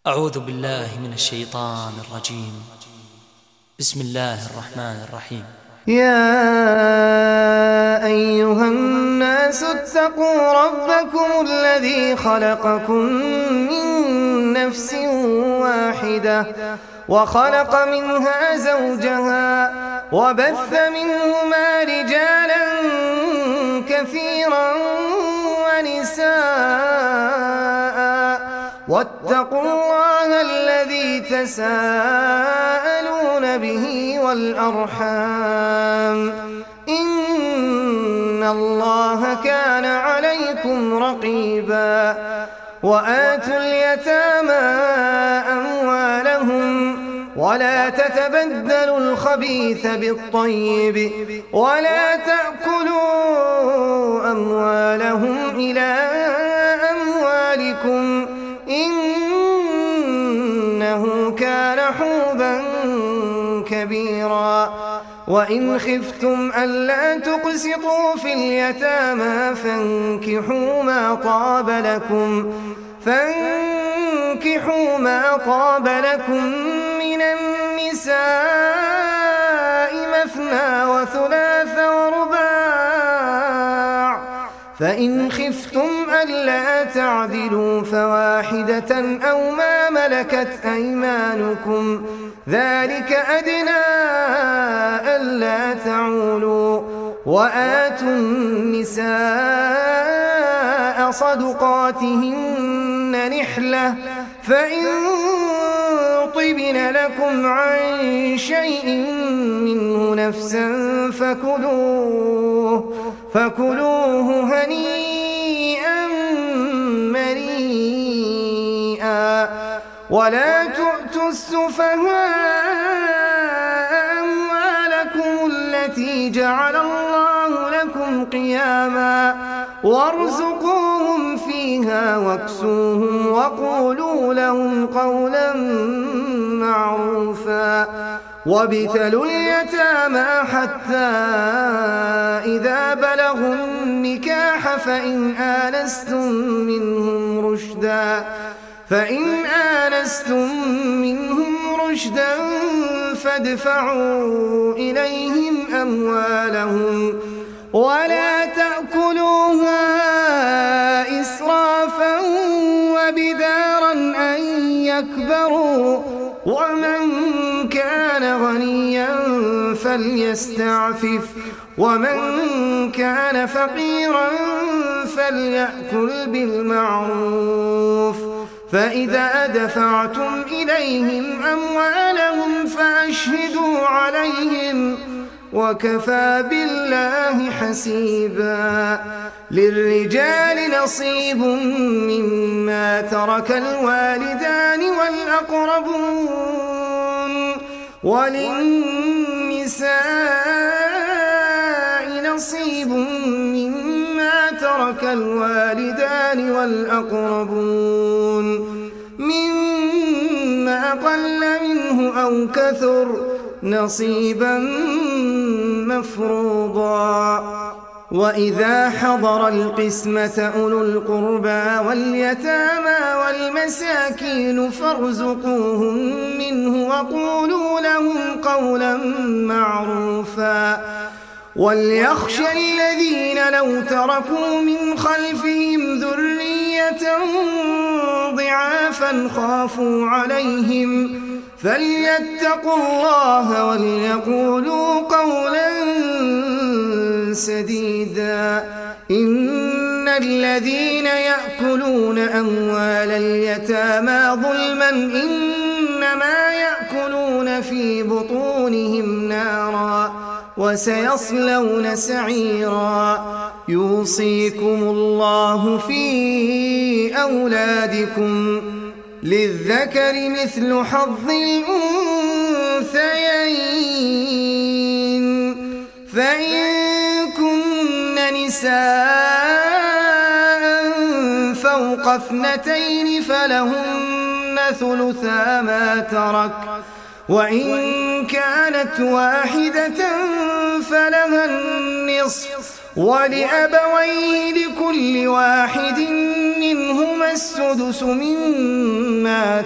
أعوذ بالله من الشيطان الرجيم. بسم الله الرحمن الرحيم. يا أيها الناس اتقوا ربكم الذي خلقكم من نفس واحدة وخلق منها زوجها وبث منهما رجالا كثيرا ونساء واتقوا الله الذي تساءلون به والأرحام إن الله كان عليكم رقيبا. وآتوا اليتامى أموالهم ولا تتبدلوا الخبيث بالطيب ولا تأكلوا أموالهم إلى أموالكم إنه كان حوبا كبيرا. وإن خفتم ألا تقسطوا في اليتامى فانكحوا ما طاب لكم من النساء مثنى وثلاث ورباع، فإن خفتم ألا تعدلوا فواحدة أو ما ملكت أيمانكم ذلك أدنى ألا تعولوا. وآتوا النساء صدقاتهن نحلة فإن طبن لكم عن شيء منه نفسا فكلوه هنيئا مريئا. ولا تؤتوا السفهاء أموالكم التي جعل الله لكم قياما وارزقوهم فيها واكسوهم وقولوا لهم قولا معروفا. وابتلوا اليتامى حتى إذا بلغوا النكاح فإن آنستم منهم رشدا فادفعوا إليهم أموالهم ولا تأكلوها إسرافا وبدارا أن يكبروا. ومن كان غنيا فليستعفف ومن كان فقيرا فليأكل بالمعروف. فإذا دفعتم إليهم أموالهم فأشهدوا عليهم وكفى بالله حسيبا. للرجال نصيب مما ترك الوالدان والأقربون وللنساء نصيب مما ترك الوالدان والأقربون مما قل منه أو كثر نصيبا مفروضا. وإذا حضر القسمة أولو القربى واليتامى والمساكين فارزقوهم منه وقولوا لهم قولا معروفا. وليخشى الذين لو تركوا من خلفهم ذرية ضعافا خافوا عليهم فليتقوا الله وليقولوا قولا سديدا. إن الذين يأكلون أموال اليتامى ظلما إنما يأكلون في بطونهم نارا وسيصلون سعيرا. يوصيكم الله في أولادكم للذكر مثل حظ الأنثيين فإن كن نساء فوق 2 فلهن ثلثا ما ترك وإن كانت واحدة فلها النصف ولأبويه لكل واحد منهما السدس مما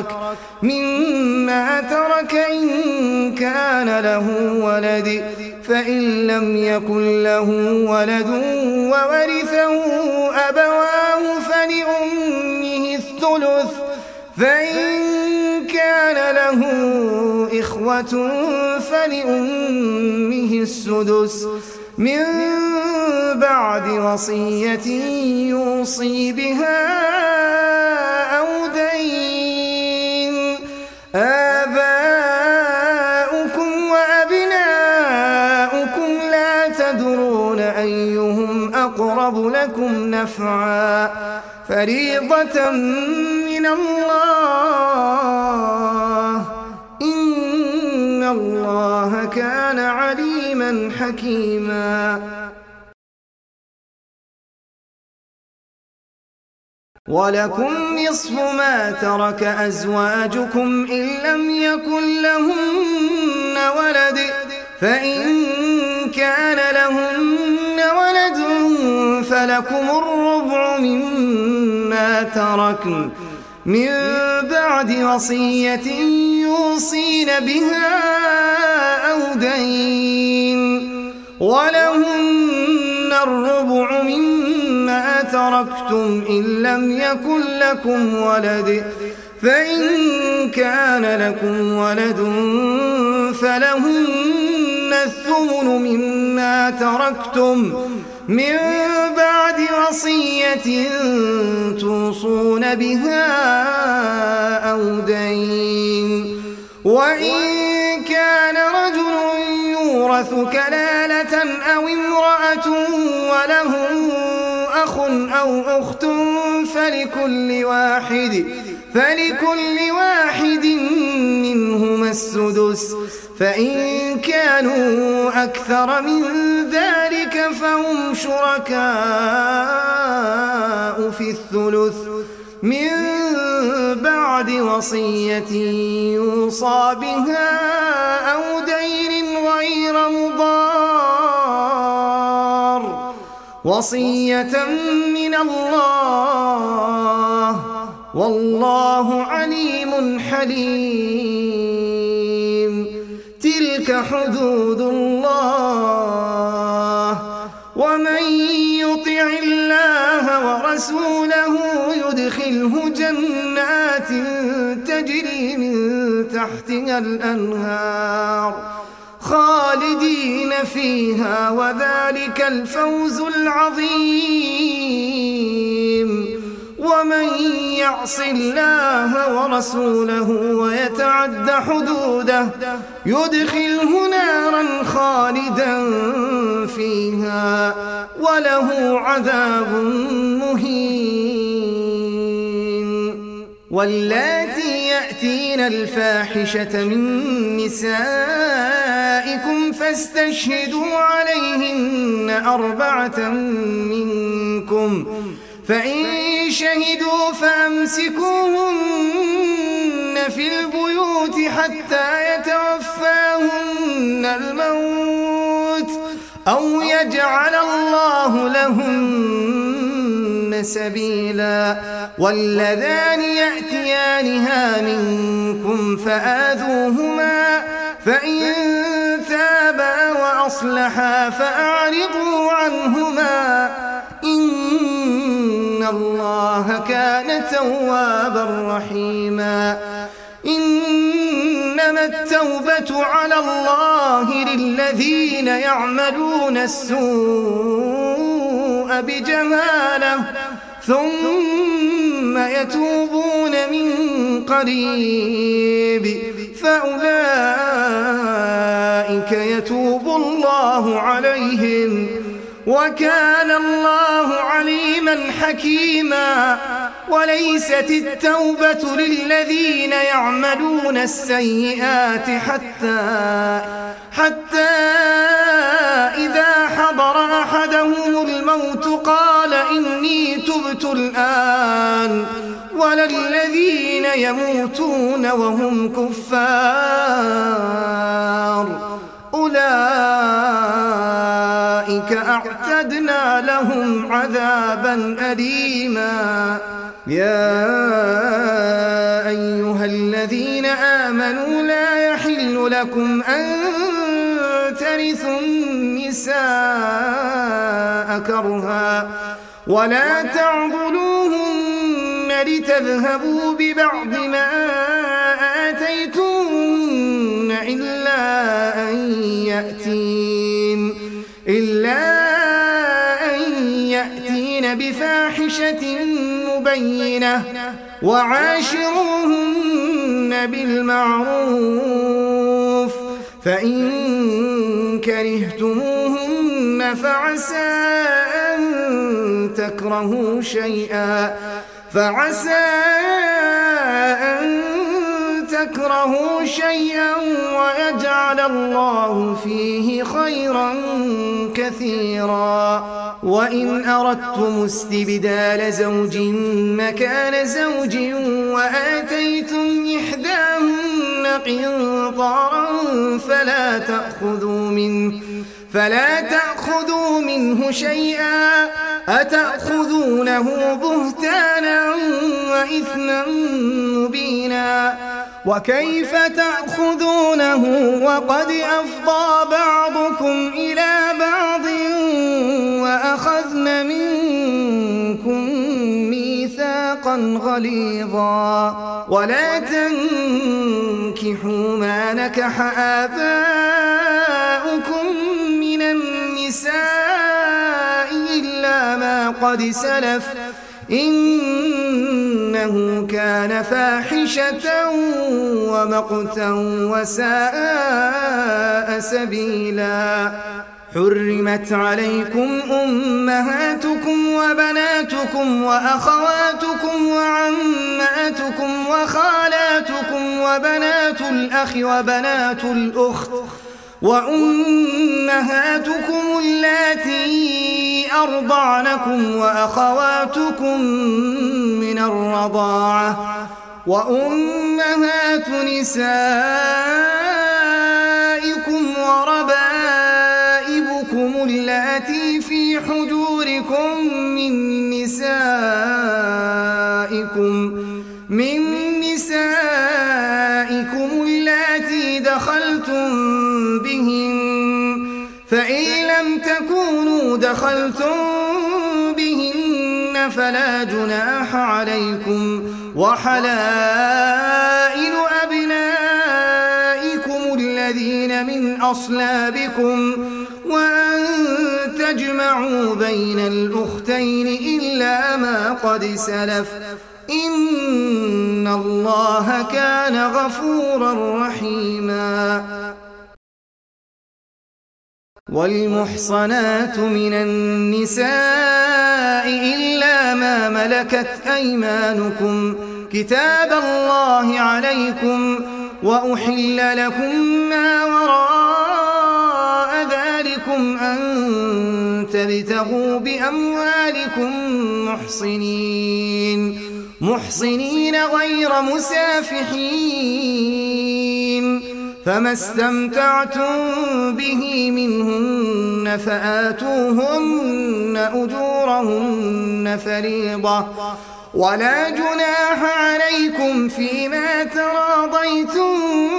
ترك إن كان له ولد، فإن لم يكن له ولد وورثه أبواه فلأمه الثلث، فإن كان له إخوة فلأمه السدس من بعد وصية يوصي بها أو دين. آباؤكم وأبناؤكم لا تدرون أيهم أقرب لكم نفعا، فريضة من الله، إن الله كان عليما حكيما. ولكم نصف ما ترك أزواجكم إن لم يكن لهن ولد، فإن كان لهن ولد فلكم الربع مما تركن من بعد وصية يوصين بها أو دين، ولهن الربع مما تركتم إن لم يكن لكم ولد، فإن كان لكم ولد فلهن الثمن مما تركتم من بعد وصية توصون بها أو دين. وإن كان رجل يورث كلالة أو امرأة وله أخ أو أخت فلكل واحد منهما السدس، فإن كانوا أكثر من ذلك فهم شركاء في الثلث من بعد وصية يوصى بها أو دين غير مضار، وصية من الله، والله عليم حليم. تلك حدود الله، ومن يطع الله ورسوله يدخله جنات تجري من تحتها الأنهار خالدين فيها، وذلك الفوز العظيم. ومن يعص الله ورسوله ويتعد حدوده يدخله نارا خالدا فيها وله عذاب مهين. واللاتي يأتين الفاحشة من نسائكم فاستشهدوا عليهن 4 منكم، فإن شهدوا فأمسكوهن في البيوت حتى يتوفاهن الموت أو يجعل الله لهن سبيلا. واللذان يأتيانها منكم فآذوهما، فإن تابا وأصلحا فأعرضوا عنهما، إن الله كان توابا رحيما. إنما التوبة على الله للذين يعملون السوء بجهالة ثم يتوبون من قريب فأولئك يتوب الله عليهم، وكان الله عليما حكيما. وليست التوبة للذين يعملون السيئات حتى إذا حضر أحدهم الموت قال إني تبت الآن، ولا الذين يموتون وهم كفار أولئك أولئك أعتدنا لهم عذابا أليما يا أيها الذين آمنوا لا يحل لكم أن ترثوا النساء كرها ولا تعضلوهن لتذهبوا ببعض ما آتيتوهن إلا أن يأتين بفاحشة مبينة وعاشروهن بالمعروف فإن كرهتموهن فعسى أن تكرهوا شيئا ويجعل الله فيه خيرا كثيرا وإن أردتم استبدال زوج مكان زوج وآتيتم إحداهن قنطارا فلا تأخذوا منه شيئا أتأخذونه بهتانا وإثما مبينا وكيف تأخذونه وقد أفضى بعضكم إلى بعض وأخذن منكم ميثاقا غليظا ولا تنكحوا ما نكح آباؤكم من النساء إلا ما قد سلف إنه كان فاحشة ومقتا وساء سبيلا حرمت عليكم أمهاتكم وبناتكم وأخواتكم وعماتكم وخالاتكم وبنات الأخ وبنات الأخت وأمهاتكم اللاتي أرضعنكم وأخواتكم من الرضاعة وأمهات نسائكم وربائبكم اللاتي في حجوركم من نسائكم اللاتي دخلتم بهن فإن لم تكونوا دخلتم بهن فلا جناح عليكم وحلائل أبنائكم الذين من أصلابكم وأن تجمعوا بين الأختين إلا ما قد سلف إن الله كان غفورا رحيما والمحصنات من النساء إلا ما ملكت أيمانكم كتاب الله عليكم وأحل لكم ما وراء ذلكم أن تبتغوا بأموالكم محصنين غير مسافحين فما استمتعتم به منهن فآتوهن أجورهن فريضة ولا جناح عليكم فيما تراضيتم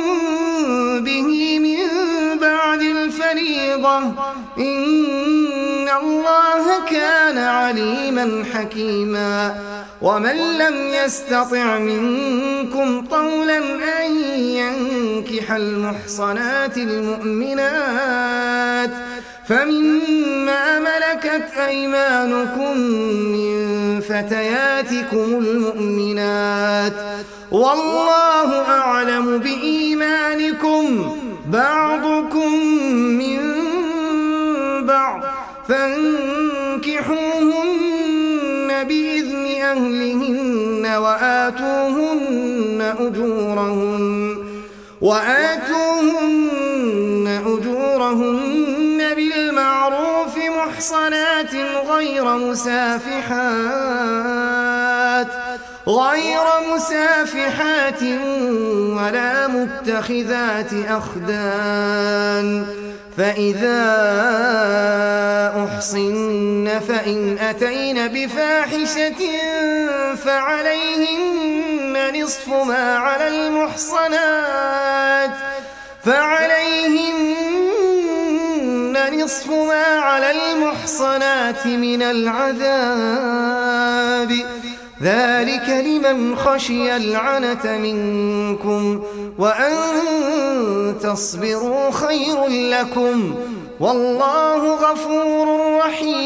به من بعد الفريضة إن الله كان عليما حكيما ومن لم يستطع منكم طولا أن ينكح المحصنات المؤمنات فمما ملكت أيمانكم من فتياتكم المؤمنات والله أعلم بإيمانكم بعضكم من بعض فانكحوهن بإذن أهلهن وآتوهن أجورهن بالمعروف محصنات غير مسافحات ولا متخذات أخدان فإذا أحصن فإن أتين بفاحشة فعليهن نصف ما على المحصنات من العذاب، ذلك لمن خشي العنة منكم، وأن تصبروا خير لكم، والله غفور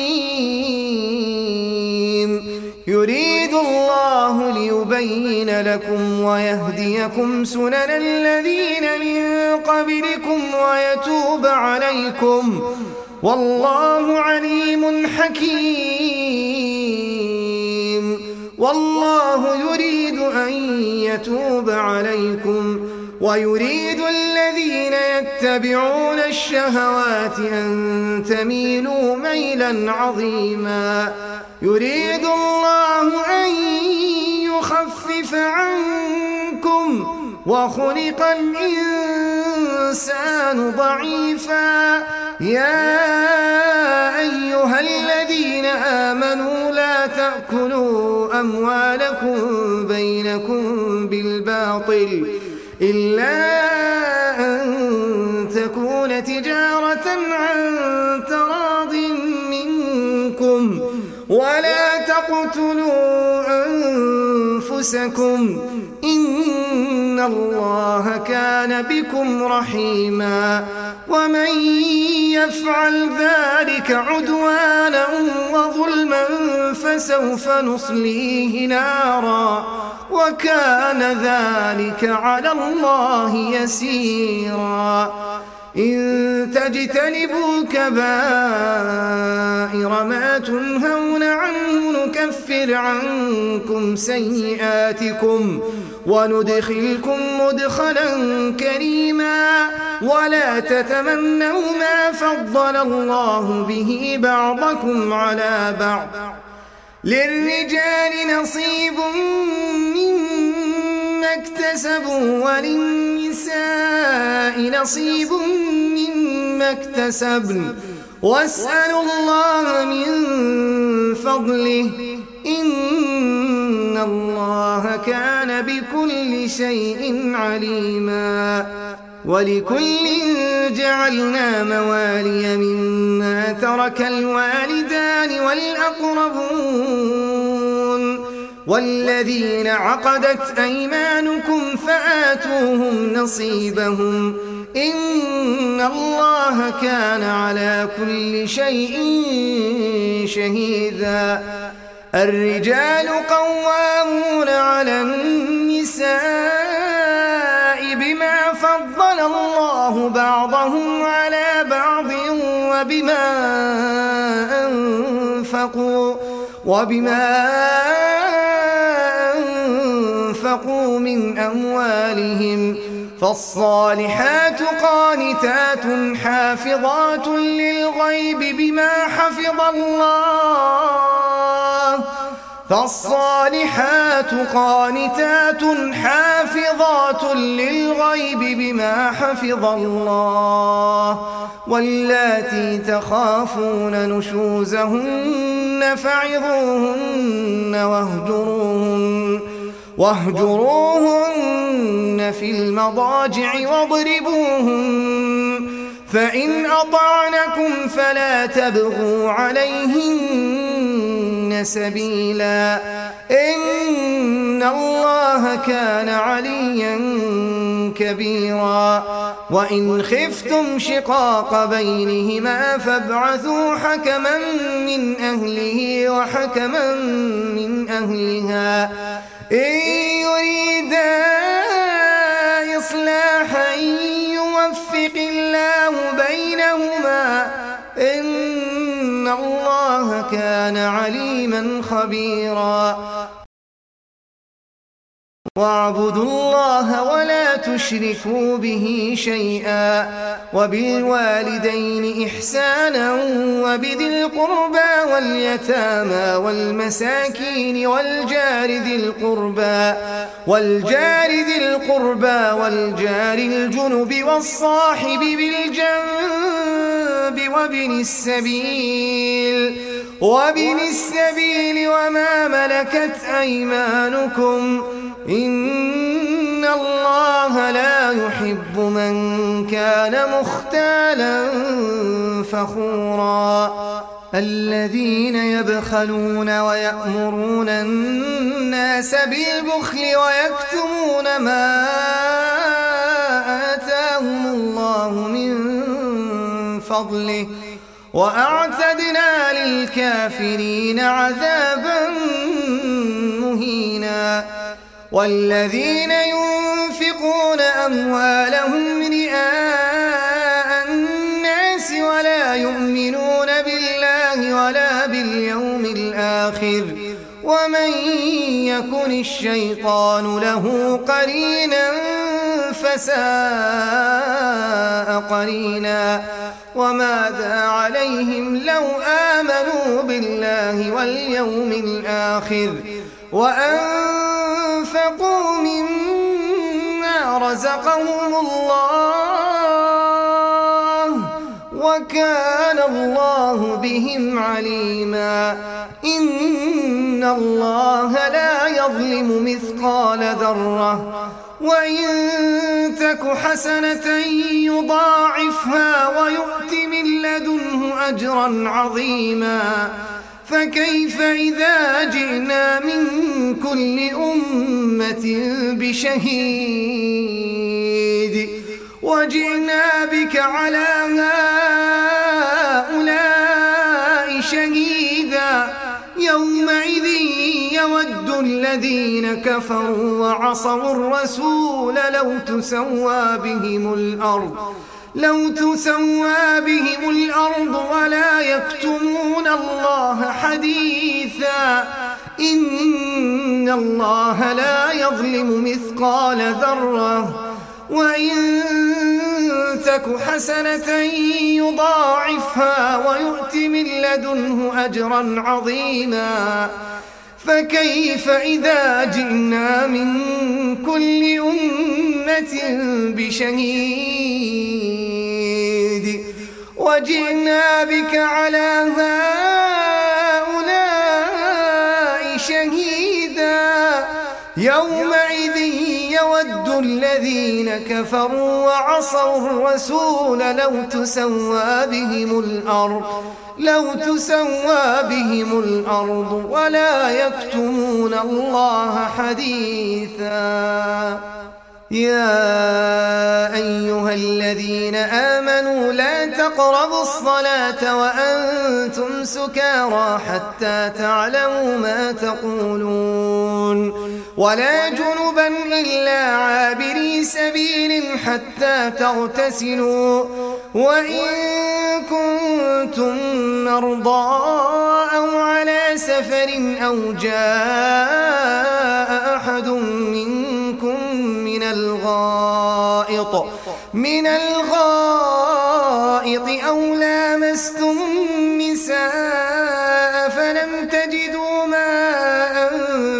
رحيم. يريد الله ليبين لكم ويهديكم سنن الذين من قبلكم ويتوب عليكم، والله عليم حكيم. والله يريد أن يتوب عليكم ويريد الذين يتبعون الشهوات أن تميلوا ميلا عظيما. يريد الله أن يخفف عنكم وخلق الإنسان ضعيفا. يا أيها الذين آمنوا لا تأكلوا أموالكم بينكم بالباطل إلا أن تكون تجارة عن تراض منكم، ولا تقتلوا أنفسكم إن الله كان بكم رحيما. ومن يفعل ذلك عدوانا وظلما فسوف نصليه نارا، وكان ذلك على الله يسيرا. إن تجتنبوا كبائر ما تنهون عنه نكفر عنكم سيئاتكم وندخلكم مدخلا كريما. ولا تتمنوا ما فضل الله به بعضكم على بعض، للرجال نصيب مما اكتسبوا وللنساء نصيب مما اكتسبن، واسألوا الله من فضله إن الله كان بكل شيء عليما. ولكل جعلنا موالي مما ترك الوالدان والأقربون والذين عقدت أيمانكم فآتوهم نصيبهم إن الله كان على كل شيء شهيدا. الرجال قوامون على النساء بما فضل الله بعضهم على بعض وبما أنفقوا من أموالهم. فالصالحات قانتات حافظات للغيب بما حفظ الله. فالصالحات قانتات حافظات للغيب بما حفظ الله. واللاتي تخافون نشوزهن فعظوهن واهجروهن في المضاجع واضربوهن، فإن أطعنكم فلا تبغوا عليهن سبيلا إن الله كان عليا كبيرا. وإن خفتم شقاق بينهما فابعثوا حكما من أهله وحكما من أهلها إن يريدا إصلاحا يوفق الله بينهما إن الله كان عليما خبيرا. واعبدوا الله ولا تشركوا به شيئا وبالوالدين إحسانا وبذي القربى واليتامى والمساكين والجار ذي القربى والجار الجنب والصاحب بالجنب وابن السبيل وما ملكت أيمانكم إن الله لا يحب من كان مختالا فخورا الذين يبخلون ويأمرون الناس بالبخل ويكتمون ما آتاهم الله من فضله وأعتدنا للكافرين عذابا مهينا والذين ينفقون أموالهم رئاء الناس ولا يؤمنون بالله ولا باليوم الآخر ومن يكن الشيطان له قرينا فساء قرينا وماذا عليهم لو آمنوا بالله واليوم الآخر وأنفقوا مما رزقهم الله وكان الله بهم عليما إن الله لا يظلم مثقال ذرة وإن تك حسنة يضاعفها ويؤت من لدنه أجرا عظيما فكيف إذا جئنا من كل أمة بشهيد وجئنا بك على هؤلاء شهيدا يومئذ يود الذين كفروا وعصوا الرسول لو تسوى بهم الأرض ولا يكتمون الله حديثا إن الله لا يظلم مثقال ذرة وإن تك حسنة يضاعفها ويؤت من لدنه أجرا عظيما فكيف إذا جئنا من كل أمة بشهيد وجئنا بك على هؤلاء شهيدا يومئذ يود الذين كفروا وعصوا الرسول لو تسوى بهم الأرض ولا يكتمون الله حديثا يا أيها الذين آمنوا لا تقربوا الصلاة وأنتم سكارى حتى تعلموا ما تقولون ولا جنبا إلا عابري سبيل حتى تغتسلوا وإن كنتم مرضى أو على سفر أو جاء أحد منكم من الغائط أو لامستم النساء فلم تجدوا ماء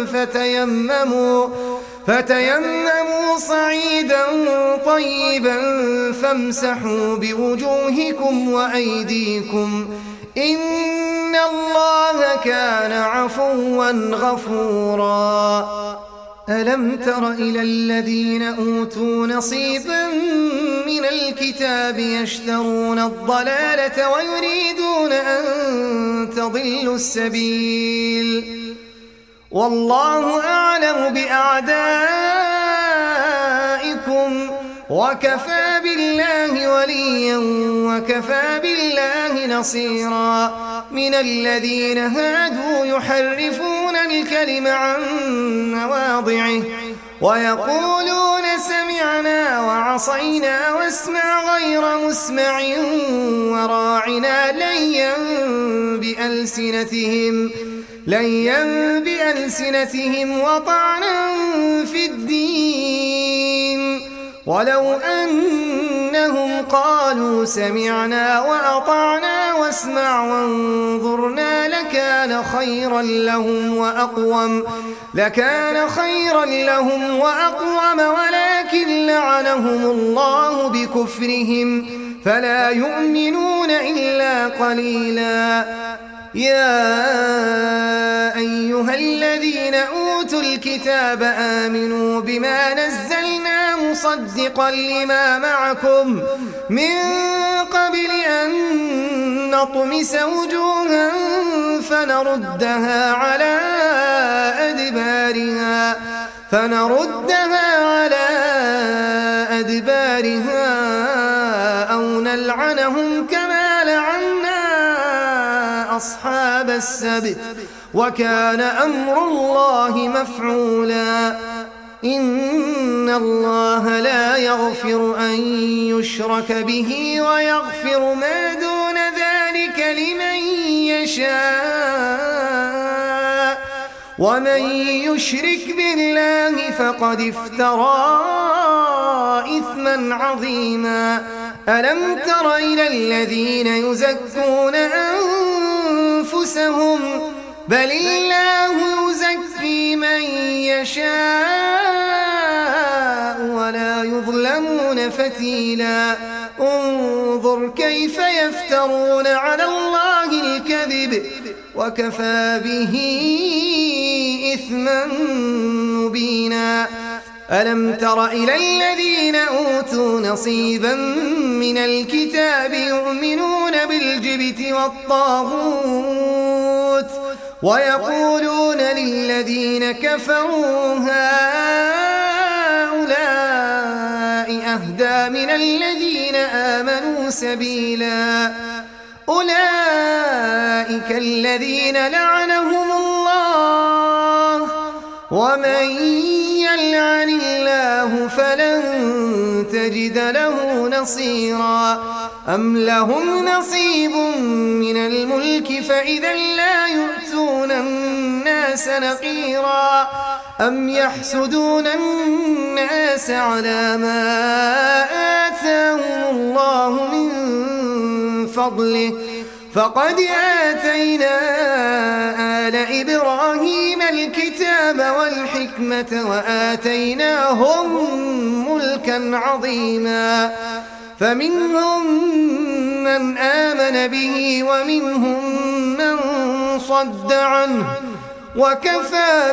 فتيمموا صعيدا طيبا فامسحوا بوجوهكم وأيديكم إن الله كان عفوا غفورا ألم تر إلى الذين أوتوا نصيبا من الكتاب يشترون الضلالة ويريدون أن تضلوا السبيل والله أعلم بأعدائكم وكفى بالله وليا وكفى بالله نصيرا من الذين هادوا يحرفون الكلم عن مواضعه ويقولون سمعنا وعصينا واسمع غير مسمع وراعنا ليا بألسنتهم وطعنا في الدين ولو أنهم قالوا سمعنا وأطعنا واسمع وانظرنا لكان خيرا لهم وأقوم ولكن لعنهم الله بكفرهم فلا يؤمنون إلا قليلا. يا أيها الذين أوتوا الكتاب آمنوا بما نزلنا مصدقا لما معكم من قبل أن نطمس وجوها فنردها على أدبارها أو نلعنهم كما لعنا أصحاب السبت وكان أمر الله مفعولا. إن الله لا يغفر أن يشرك به ويغفر ما دون ذلك لمن يشاء ومن يشرك بالله فقد افترى إثما عظيما. ألم تر إلى الذين يزكون أنفسهم بل الله يزكي من يشاء ولا يظلمون فتيلا. انظر كيف يفترون على الله الكذب وكفى به إثما مبينا. ألم تر إلى الذين أوتوا نصيبا من الكتاب يؤمنون بالجبت والطاغوت ويقولون للذين كفروا هؤلاء أهدى من الذين آمنوا سبيلا. أولئك الذين لعنهم الله ومن يلعن الله فلن تجد له نصيرا. أم لهم نصيب من الملك فإذا لا يؤتون الناس نقيرا. أم يحسدون الناس على ما آتاهم الله من فضله فقد آتينا آل إبراهيم الكتاب والحكمة وآتيناهم ملكا عظيما. فمنهم من آمن به ومنهم من صد عنه وكفى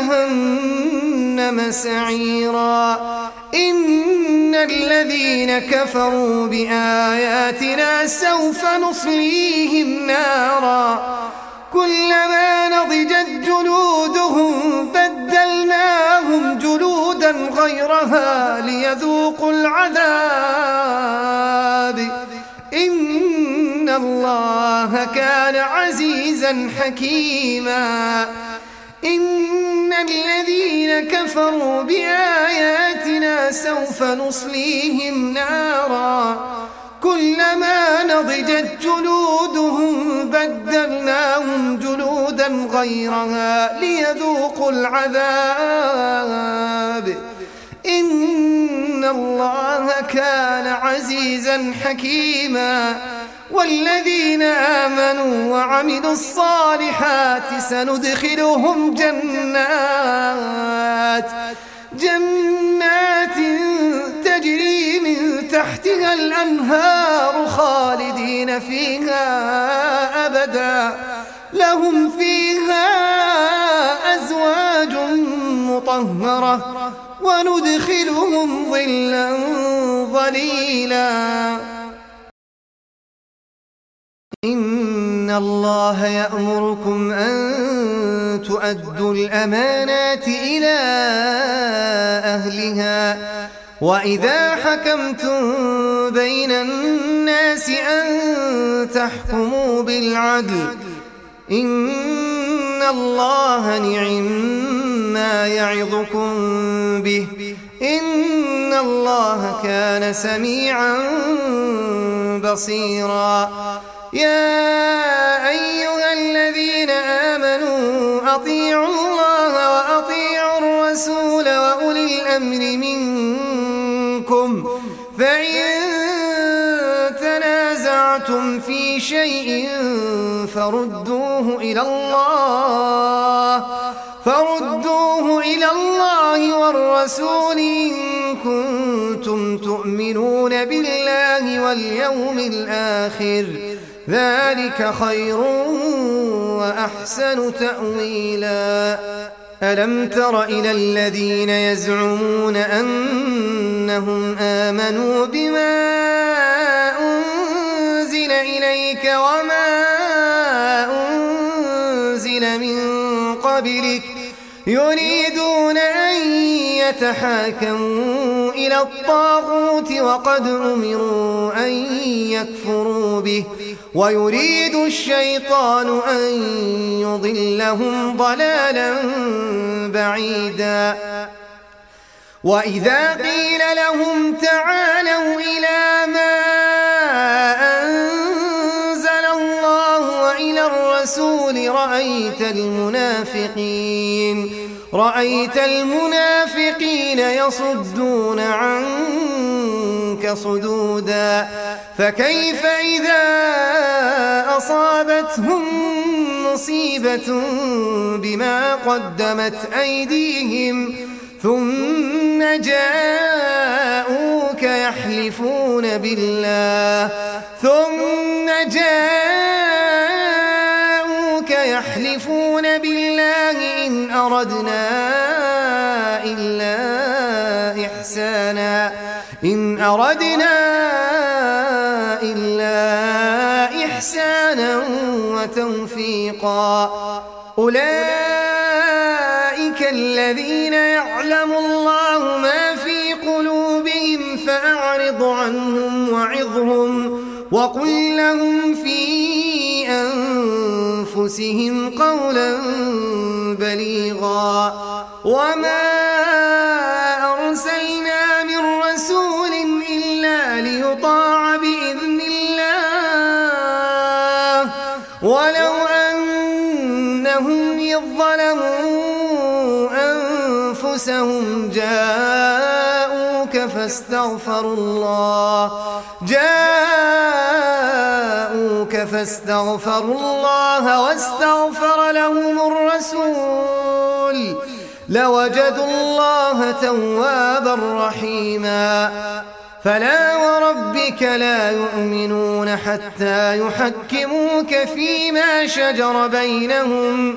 بجهنم سعيرا. إن الذين كفروا بآياتنا سوف نصليهم نارا كلما نضجت جلودهم بدلناهم جلودا غيرها ليذوقوا العذاب. إن الله كان عزيزا حكيما. إن الذين كفروا بآياتنا سوف نصليهم نارا كلما نضجت جلودهم بدلناهم جلودا غيرها ليذوقوا العذاب. إن الله كان عزيزا حكيما. والذين آمنوا وعملوا الصالحات سندخلهم جنات تجري من تحتها الأنهار خالدين فيها أبدا لهم فيها أزواج مطهرة وندخلهم ظلا ظليلا. إن الله يأمركم أن تؤدوا الأمانات إلى أهلها وإذا حكمتم بين الناس أن تحكموا بالعدل. إن الله نعم ما يعظكم به إن الله كان سميعا بصيرا. يا أيها الذين آمنوا أطيعوا الله وأطيعوا الرسول وأولي الأمر منكم فإن تنازعتم في شيء فردوه إلى الله والرسول إن كنتم كنتم تؤمنون بالله واليوم الآخر ذلك خير وأحسن تأويلا ألم تر إلى الذين يزعمون أنهم آمنوا بما أنزل إليك وما أنزل من قبلك يريدون أن يتحاكموا إلى الطاغوت وقد أمروا أن يكفروا به ويريد الشيطان أن يضلهم ضلالا بعيدا وإذا قيل لهم تعالوا إلى ما أنزل الله وإلى الرسول رأيت المنافقين يصدون عنك صدودا فكيف إذا أصابتهم مصيبة بما قدمت أيديهم ثم جاءوك يحلفون بالله إن أردنا إلا إحسانا وتوفيقا أولئك الذين يعلم الله ما في قلوبهم فأعرض عنهم وعظهم وقل لهم في أنفسهم قولا بليغا وما أرسلنا من رسول إلا ليطاع بإذن الله ولو أنهم إذ ظلموا أنفسهم جاءوك فاستغفروا الله واستغفر لهم الرسول لوجدوا الله توابا رحيما فلا وربك لا يؤمنون حتى يحكموك فيما شجر بينهم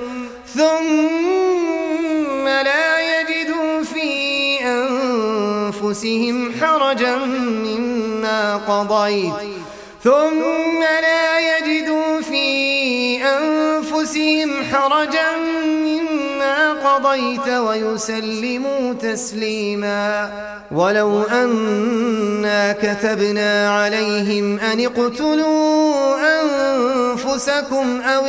ثم لا يجدوا في أنفسهم حرجا مما قضيت ويسلموا تسليما ولو أنا كتبنا عليهم أن اقتلوا أنفسكم أو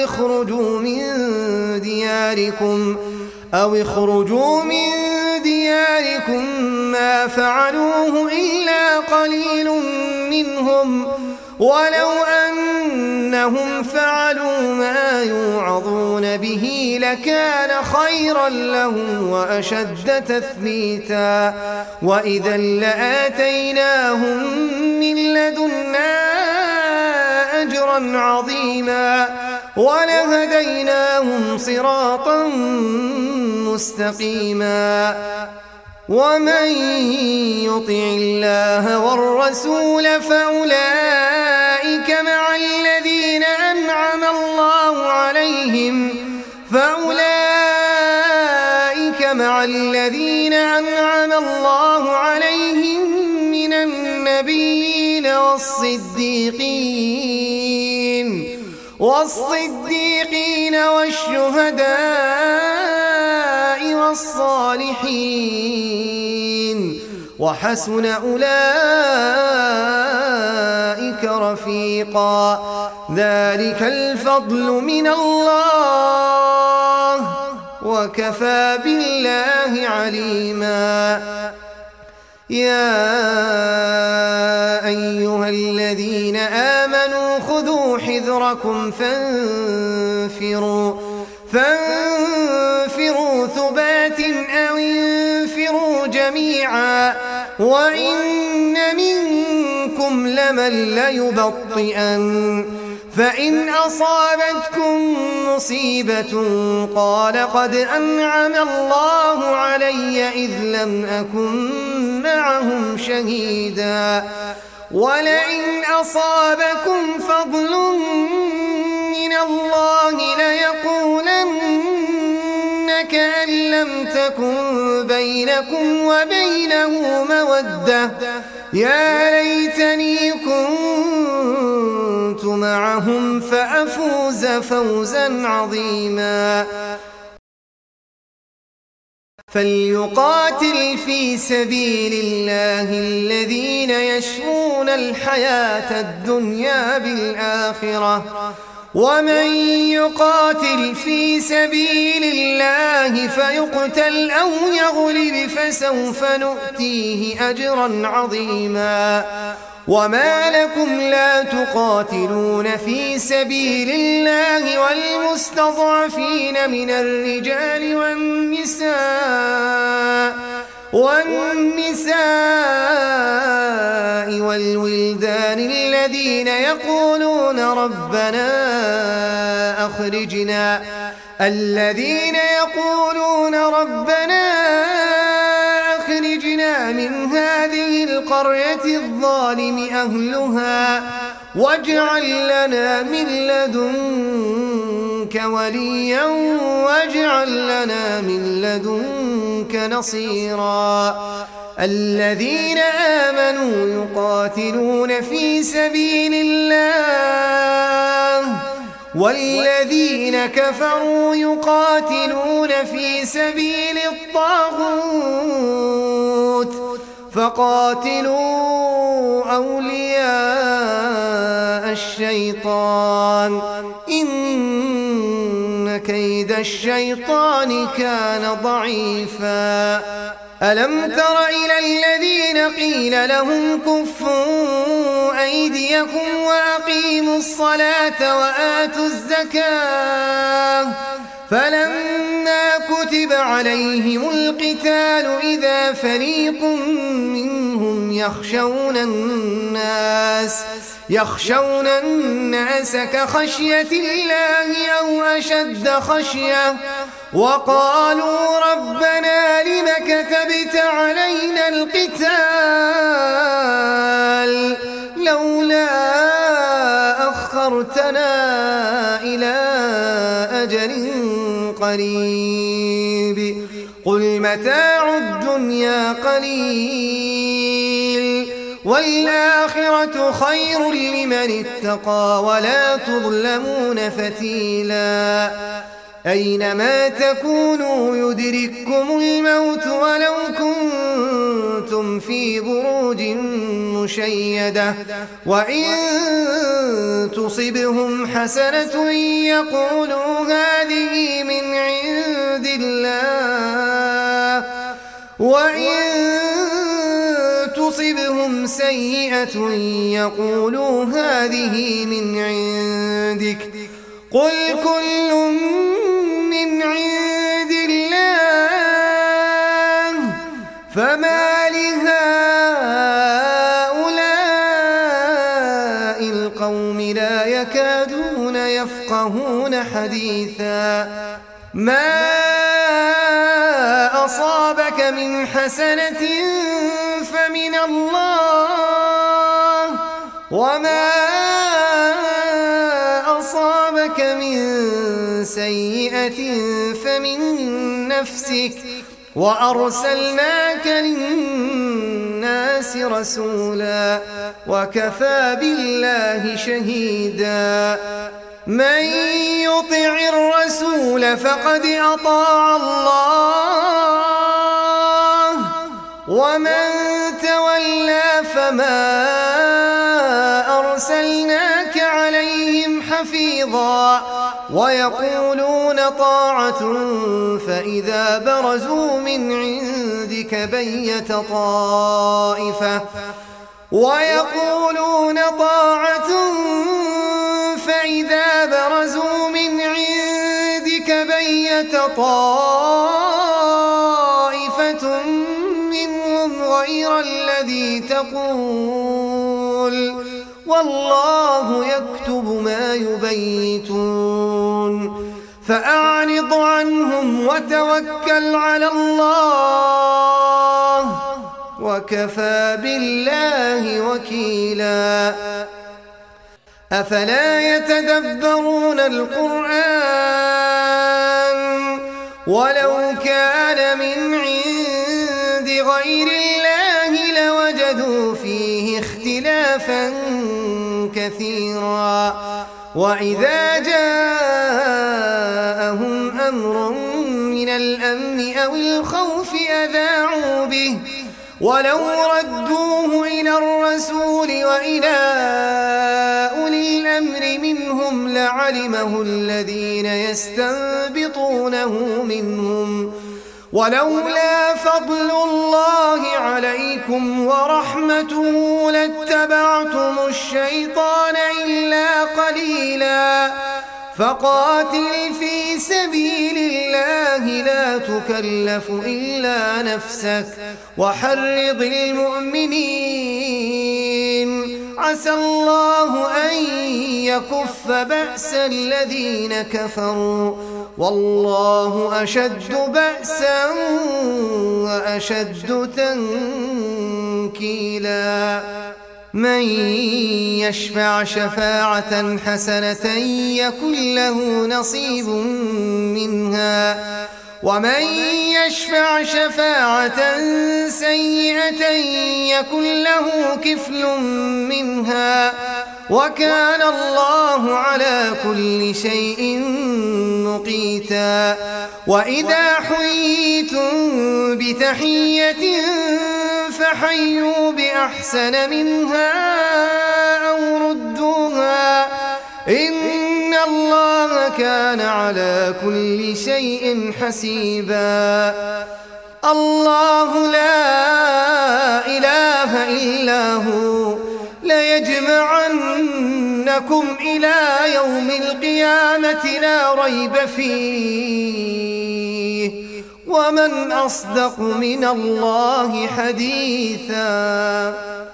اخرجوا من دياركم ما فعلوه إلا قليل منهم ولو أنهم فعلوا ما يوعظون به لكان خيرا لهم وأشد تثبيتا وإذا لآتيناهم من لدنا أجرا عظيما ولهديناهم صراطا مستقيما ومن يطع الله والرسول فأولئك مع الذين أنعم الله عليهم من النبيين والصديقين والشهداء والصالحين وحسن أولئك رفيقا ذلك الفضل من الله وكفى بالله عليما يا أيها الذين آمنوا خذوا حذركم فانفروا ثبات أو انفروا جميعا وإن منكم لمن ليبطئن فإن أصابتكم مصيبة قال قد أنعم الله علي إذ لم أكن معهم شهيدا ولئن أصابكم فضل من الله ليقولن كأن لم تكن بينكم وبينه مودة يا ليتني كنت معهم فأفوز فوزا عظيما فليقاتل في سبيل الله الذين يشرون الحياة الدنيا بالآخرة ومن يقاتل في سبيل الله فيقتل أو يغلب فسوف نؤتيه أجرا عظيما وما لكم لا تقاتلون في سبيل الله والمستضعفين من الرجال والنساء والولدان الذين يقولون ربنا أخرجنا من هذه القرية الظالم أهلها واجعل لنا من لدنك وليا واجعل لنا من لدنك نصيرا الذين آمنوا يقاتلون في سبيل الله والذين كفروا يقاتلون في سبيل الطاغوت فقاتلوا أولياء الشيطان إن كيد الشيطان كان ضعيفا ألم تر إلى الذين قيل لهم كفوا أيديكم وأقيموا الصلاة وآتوا الزكاة فلما كتب عليهم القتال إذا فريق منهم يخشون الناس كخشية الله أو أشد خشية وقالوا ربنا لم كتبت علينا القتال لولا أخرتنا إلى أجل قريب قل متاع الدنيا قليل والآخرة خير لمن اتقى ولا تظلمون فتيلا أينما تكونوا يدرككم الموت ولو كنتم في بروج مشيدة وإن تصبهم حسنة يقولوا هذه من عند الله وإن تصبهم سيئة يقولوا هذه من عندك قل كل من عند الله فما لهؤلاء القوم لا يكادون يفقهون حديثا ما أصابك من حسنة فمن الله وما أصابك من سيئة فمن نفسك وأرسلناك للناس رسولا وكفى بالله شهيدا من يطع الرسول فقد أطاع الله ومن تولى فما أرسلناك عليهم حفيظا ويقولون طاعة فإذا برزوا من عندك بيت طائفة ويقولون طاعة فإذا برزوا من عندك بيت طائفة منهم غير الذي تقول والله يكتب ما يبيتون فأعرض عنهم وتوكل على الله وكفى بالله وكيلا أفلا يتدبرون القرآن ولو كان من عند غير الله لوجدوا فيه اختلافا كثيرا وإذا جاءهم أمر من الأمن أو الخوف أذاعوا به ولو ردوه إلى الرسول وإلى أولي الأمر منهم لعلمه الذين يستنبطونه منهم ولولا فضل الله عليكم ورحمته لاتبعتم الشيطان إلا قليلا فقاتل في سبيل الله لا تكلف إلا نفسك وحرض المؤمنين عسى الله أن يكف بأس الذين كفروا والله أشد بأسا وأشد تنكيلا من يشفع شفاعة حسنة يكن له نصيب منها ومن يشفع شفاعة سيئة يكن له كفل منها وكان الله على كل شيء مقيتا وإذا حييتم بتحية فحيوا بأحسن منها أو ردوها إن الله كان على كل شيء حسيبا الله لا إله إلا هو ليجمعنكم إلى يوم القيامة لا ريب فيه ومن أصدق من الله حديثا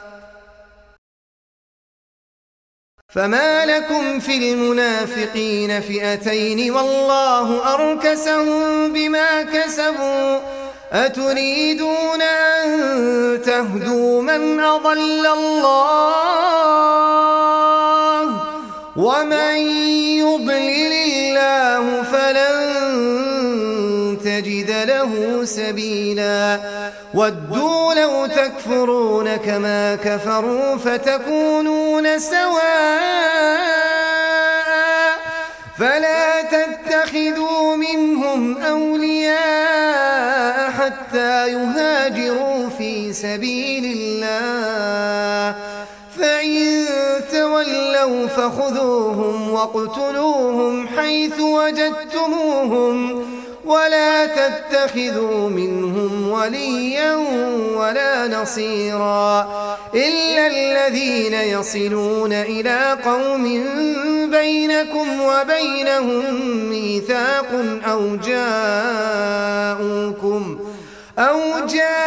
فما لكم في المنافقين فئتين والله أركسهم بما كسبوا أتريدون أن تهدوا من أضل الله ومن يضلل الله فلن تجد له سبيلا ودوا لو تكفرون كما كفروا فتكونون سواء فلا تتخذوا منهم أولياء حتى يهاجروا في سبيل الله فإن تولوا فخذوهم واقتلوهم حيث وجدتموهم ولا تتخذوا منهم وليا ولا نصيرا إلا الذين يصلون إلى قوم بينكم وبينهم ميثاق أو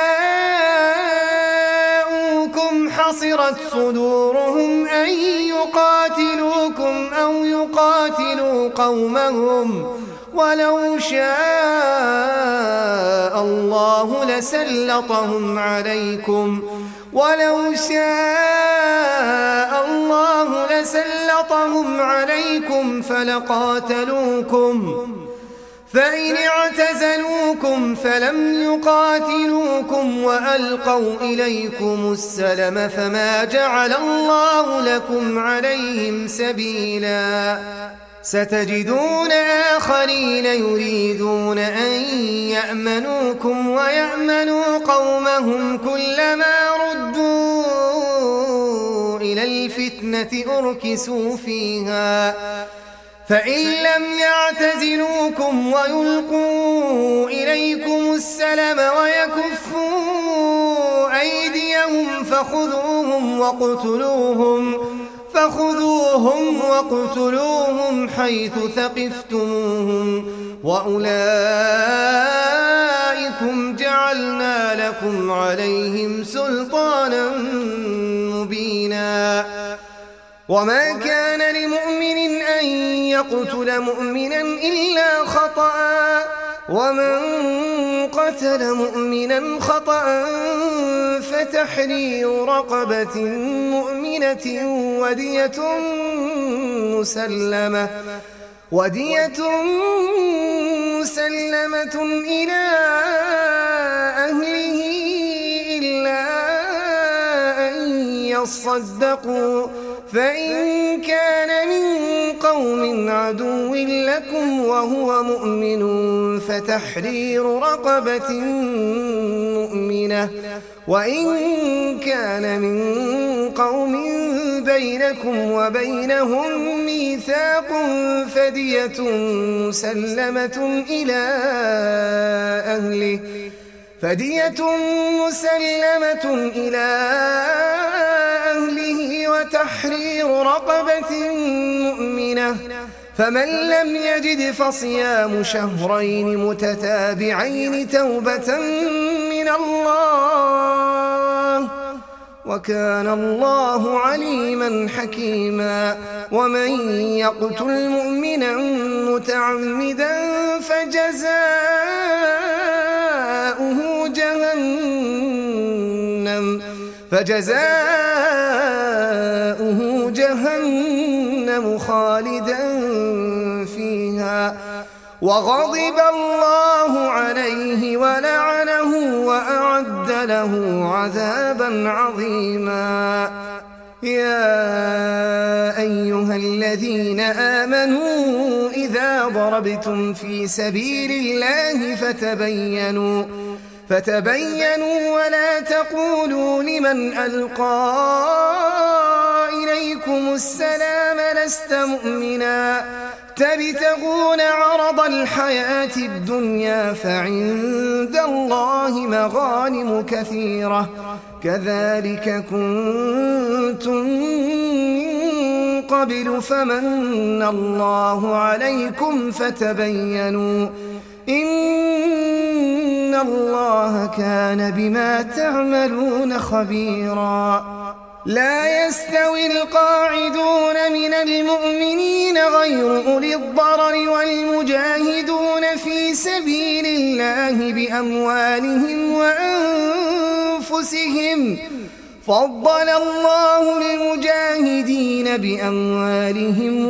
جاءوكم حصرت صدورهم أن يقاتلوكم أو يقاتلوا قومهم ولو شاء الله لسلطهم عليكم فلقاتلوكم فإن اعتزلوكم فلم يقاتلوكم وألقوا إليكم السلم فما جعل الله لكم عليهم سبيلا ستجدون آخرين يريدون أن يأمنوكم ويأمنوا قومهم كلما ردوا إلى الفتنة أركسوا فيها فإن لم يعتزلوكم ويلقوا إليكم السلم ويكفوا أيديهم فخذوهم واقتلوهم حيث ثقفتموهم وأولئكم جعلنا لكم عليهم سلطانا مبينا وما كان لمؤمن أن يقتل مؤمنا إلا خطأ ومن قتل مؤمنا خطأ فتحرير رقبة مؤمنة ودية مسلمة إلى أهله إلا أن يصدقوا فإن كان من قوم عدو لكم وهو مؤمن فتحرير رقبة مؤمنة وإن كان من قوم بينكم وبينهم ميثاق فدية مسلمة إلى أهله وتحرير رقبة مؤمنة فمن لم يجد فصيام شهرين متتابعين توبة من الله وكان الله عليما حكيما ومن يقتل مؤمنا متعمدا فجزاؤه جهنم خالدا فيها وغضب الله عليه ولعنه وأعد له عذابا عظيما يا أيها الذين آمنوا إذا ضربتم في سبيل الله فتبينوا ولا تقولوا لمن ألقى إليكم السلام لست مؤمنا تبتغون عرض الحياة الدنيا فعند الله مغانم كثيرة كذلك كنتم من قبل فمن الله عليكم فتبينوا إن الله كان بما تعملون خبيرا لا يستوي القاعدون من المؤمنين غير أولي الضرر والمجاهدون في سبيل الله بأموالهم وأنفسهم فضل الله المجاهدين بأموالهم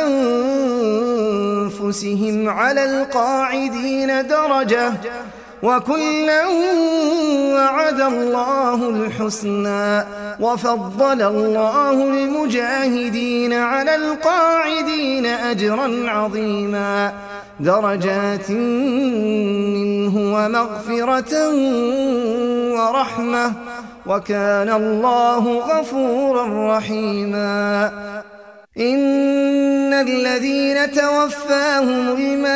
وأنفسهم على القاعدين درجة وكلا وعد الله الحسنى وفضل الله المجاهدين على القاعدين أجرا عظيما درجات منه ومغفرة ورحمة وكان الله غفورا رحيما إن الذين توفاهم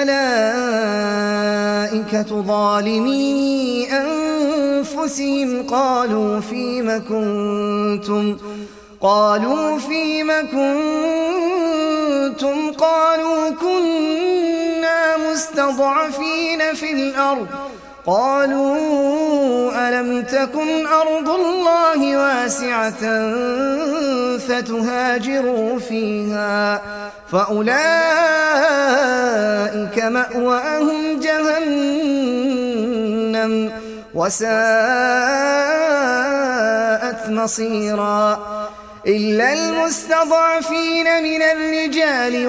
الملائكة ظالمي أنفسهم قالوا فيم كنتم قالوا كنا مستضعفين في الأرض قالوا ألم تكن أرض الله واسعة فتهاجروا فيها فأولئك مأواهم جهنم وساءت مصيرا إلا المستضعفين من الرجال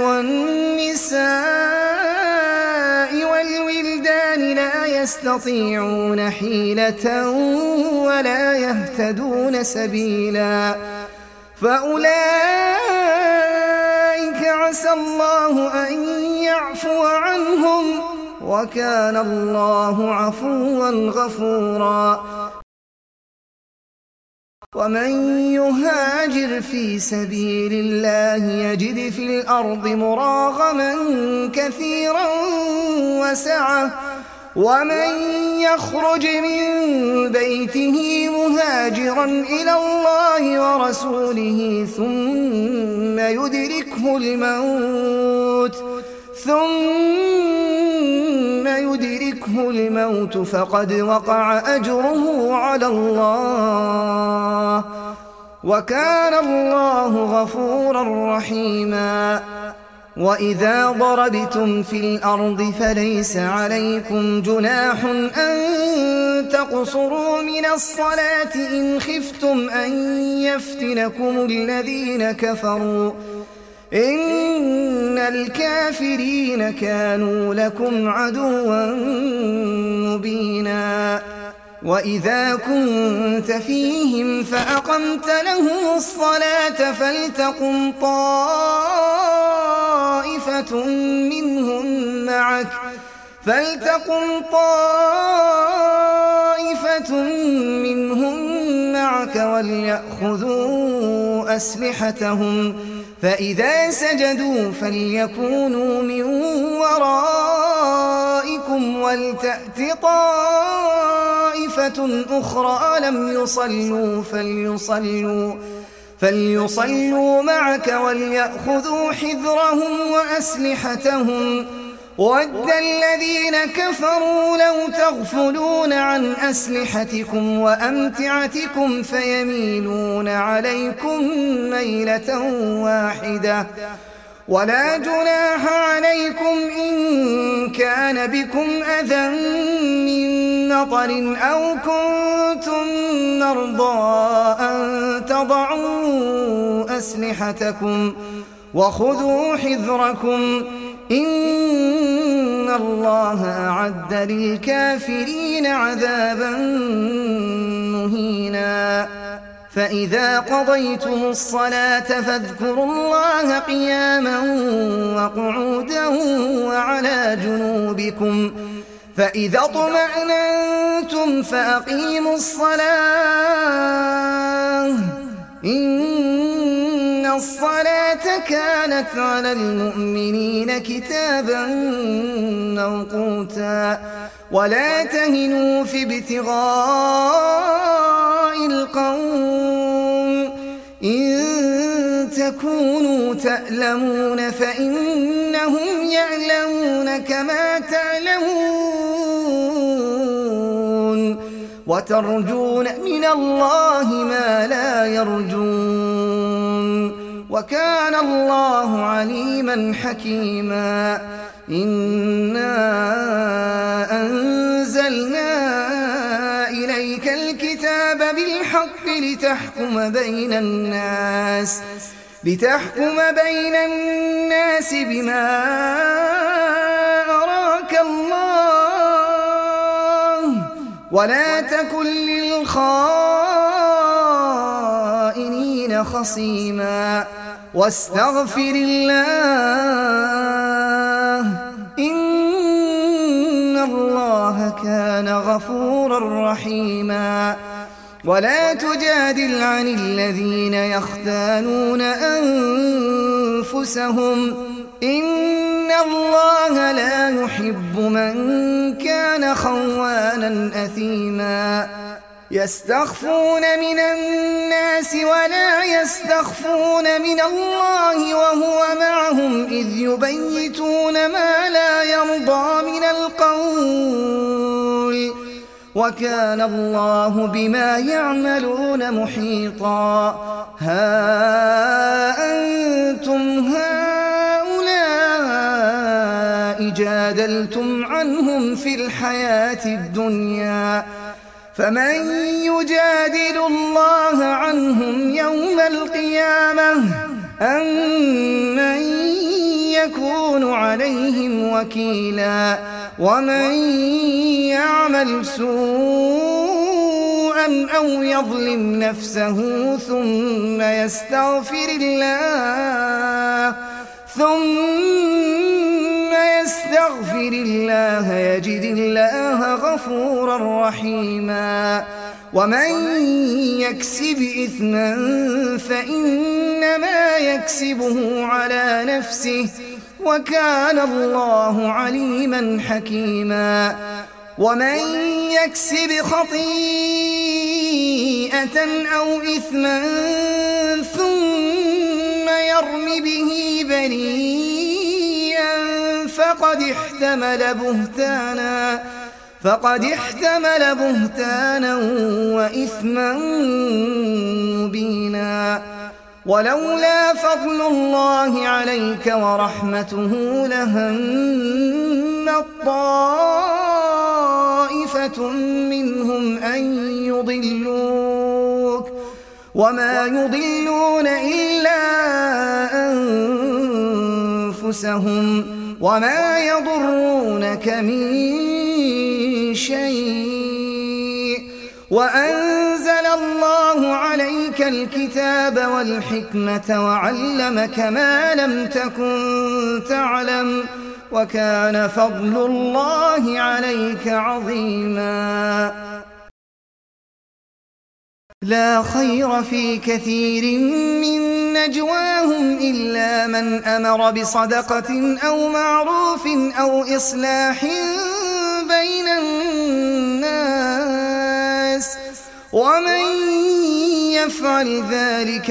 والنساء والولدان لا يستطيعون حيلة ولا يهتدون سبيلا فأولئك عسى الله أن يعفو عنهم وكان الله عفوا غفورا ومن يهاجر في سبيل الله يجد في الأرض مراغما كثيرا وسعة ومن يخرج من بيته مهاجرا إلى الله ورسوله ثم يدركه الموت فقد وقع أجره على الله وكان الله غفورا رحيما. وإذا ضربتم في الأرض فليس عليكم جناح أن تقصروا من الصلاة إن خفتم أن يفتنكم الذين كفروا إن الكافرين كانوا لكم عدوا مبينا. وإذا كنت فيهم فأقمت لهم الصلاة فلتقم طائفة منهم معك وليأخذوا أسلحتهم فإذا سجدوا فليكونوا من ورائكم ولتأت طائفة أخرى لم يصلوا فليصلوا معك وليأخذوا حذرهم وأسلحتهم. وَدَّ الذين كفروا لو تغفلون عن أسلحتكم وأمتعتكم فيميلون عليكم ميلة واحدة. ولا جناح عليكم إن كان بكم أذى من مطر أو كنتم مرضى أن تضعوا أسلحتكم وخذوا حذركم إن الله أعد للكافرين عذابا مهينا. فإذا قضيتم الصلاة فاذكروا الله قياما وقعودا وعلى جنوبكم فإذا اطمأننتم فأقيموا الصلاة إن الصلاة كانت على المؤمنين كتابا موقوتا. ولا تهنوا في ابتغاء القوم إن تكونوا تألمون فإنهم يعلمون كما تعلمون وترجون من الله ما لا يرجون وكان الله عليما حكيما. إنا أنزلنا إليك الكتاب بالحق لتحكم بين الناس بما أراك الله ولا تكن للخائنين خصيما واستغفر الله إن الله كان غفورا رحيما. ولا تجادل عن الذين يختانون أنفسهم إن الله لا يحب من كان خوانا أثيما. يستخفون من الناس ولا يستخفون من الله وهو معهم إذ يبيتون ما لا يرضى من القول وكان الله بما يعملون محيطا. ها أنتم هؤلاء جادلتم عنهم في الحياة الدنيا فمن يجادل الله عنهم يوم القيامة أم من يكون عليهم وكيلا. ومن يعمل سوءا أو يظلم نفسه ثم يستغفر الله يجد الله غفورا رحيما. ومن يكسب إثما فإنما يكسبه على نفسه وكان الله عليما حكيما. ومن يكسب خطيئة أو إثما ثم يرم به بريئا فقد احتمل بهتانا وإثما مبينا. ولولا فضل الله عليك ورحمته لهمت طائفة منهم أن يضلوك وما يضلون إلا أنفسهم وما يضرونك من شيء وأنزل الله عليك الكتاب والحكمة وعلمك ما لم تكن تعلم وكان فضل الله عليك عظيما لا خير في كثير من نجواهم إلا من أمر بصدقة أو معروف أو إصلاح بين الناس ومن يفعل ذلك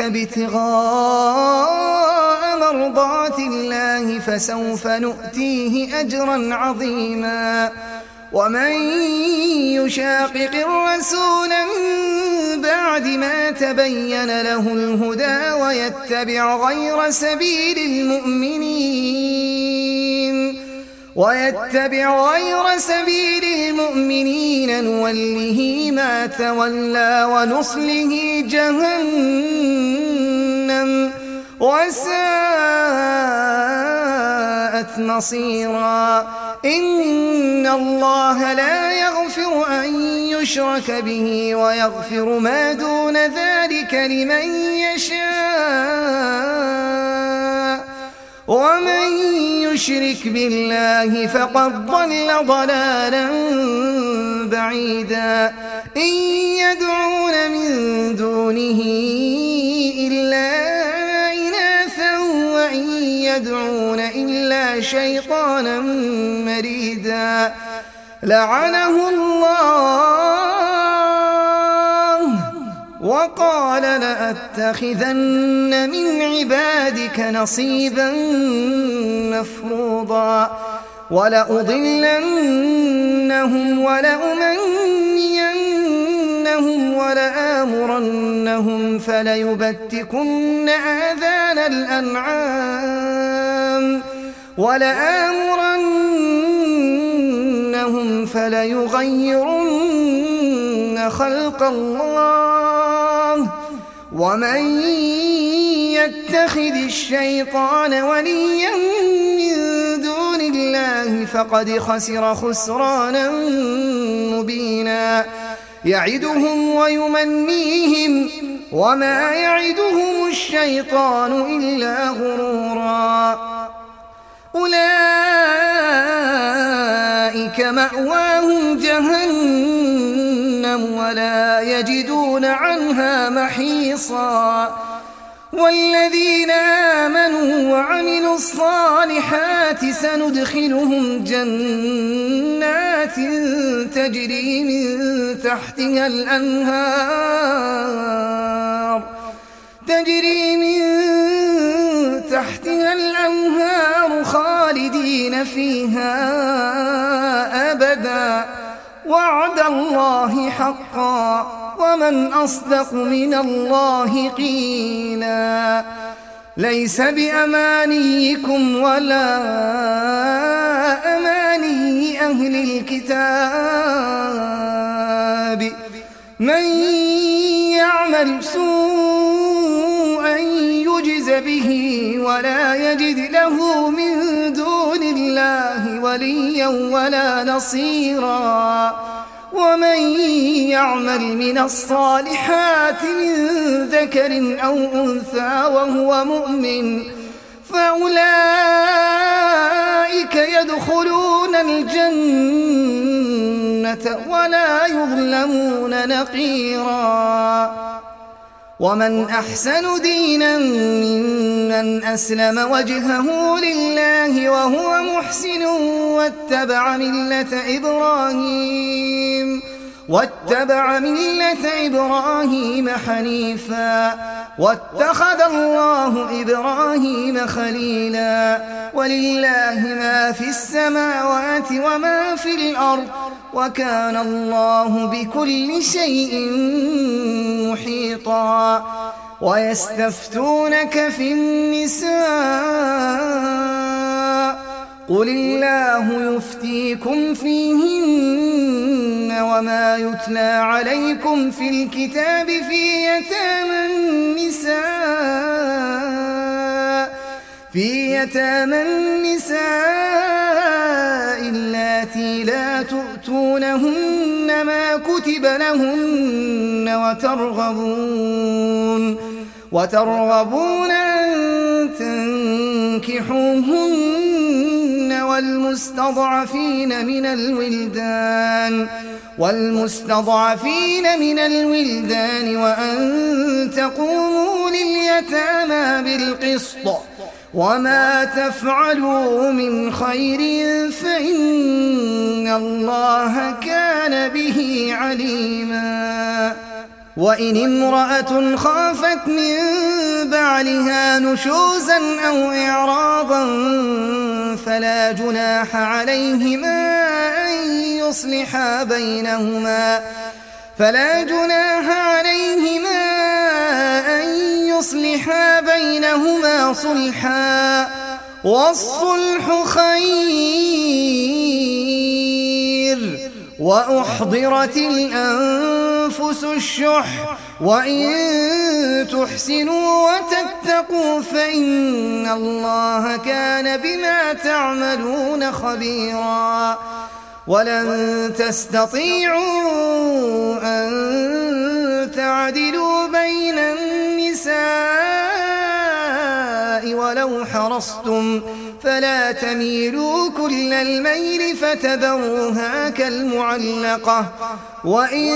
ابتغاء مرضات الله فسوف نؤتيه أجرا عظيما ومن يشاقق الرسول من بعد ما تبين له الهدى ويتبع غير سبيل المؤمنين نوله ما تولى ونصله جهنم وساءت مصيرا إن الله لا يغفر أن يشرك به ويغفر ما دون ذلك لمن يشاء ومن يشرك بالله فقد ضل ضلالا بعيدا إن يدعون من دونه إلا إناثا وإن يدعون إلا شيطانا مريدا لعنه الله وقال لأتخذن من عبادك نصيبا مفروضا ولأضلنهم ولأمنينهم ولآمرنهم فليبتكن آذان الأنعام ولآمرنهم فليغيرن خلق الله ومن يتخذ الشيطان وليا من دون الله فقد خسر خسرانا مبينا يعدهم ويمنيهم وما يعدهم الشيطان إلا غرورا أولئك مأواهم جهنم ولا يجدون عنها محيصا والذين آمنوا وعملوا الصالحات سندخلهم جنات تجري من تحتها الأنهار خالدين فيها أبدا وعد الله حقا ومن أصدق من الله قيلا ليس بأمانيكم ولا أماني أهل الكتاب من يعمل سوءا يجز به ولا يجد له من دون الله وليا ولا نصيرا ومن يعمل من الصالحات من ذكر أو أنثى وهو مؤمن فأولئك يدخلون الجنة ولا يظلمون نقيرا ومن أحسن دينا ممن أسلم وجهه لله وهو محسن واتبع ملة إبراهيم حنيفا واتخذ الله إبراهيم خليلا ولله ما في السماوات وما في الأرض وكان الله بكل شيء محيطا ويستفتونك في النساء قل الله يفتيكم فيهن وما يتلى عليكم في الكتاب في يتامى النساء اللاتي لا تؤتونهن ما كتب لهن وترغبون أن تنكحوهن والمستضعفين من الولدان وأن تقوموا لليتامى بالقسط وما تفعلوا من خير فإن الله كان به عليما وإن امرأة خافت من بعلها نشوزا أو إعراضا فلا جناح عليهما أن يصلحا بينهما صلحا والصلح خير وأحضرت الأنفس الشح وإن تحسنوا وتتقوا فإن الله كان بما تعملون خبيرا ولن تستطيعوا أن تعدلوا بين النساء ولو حرصتم فلا تميلوا كل الميل فتذروها كالمعلقة وإن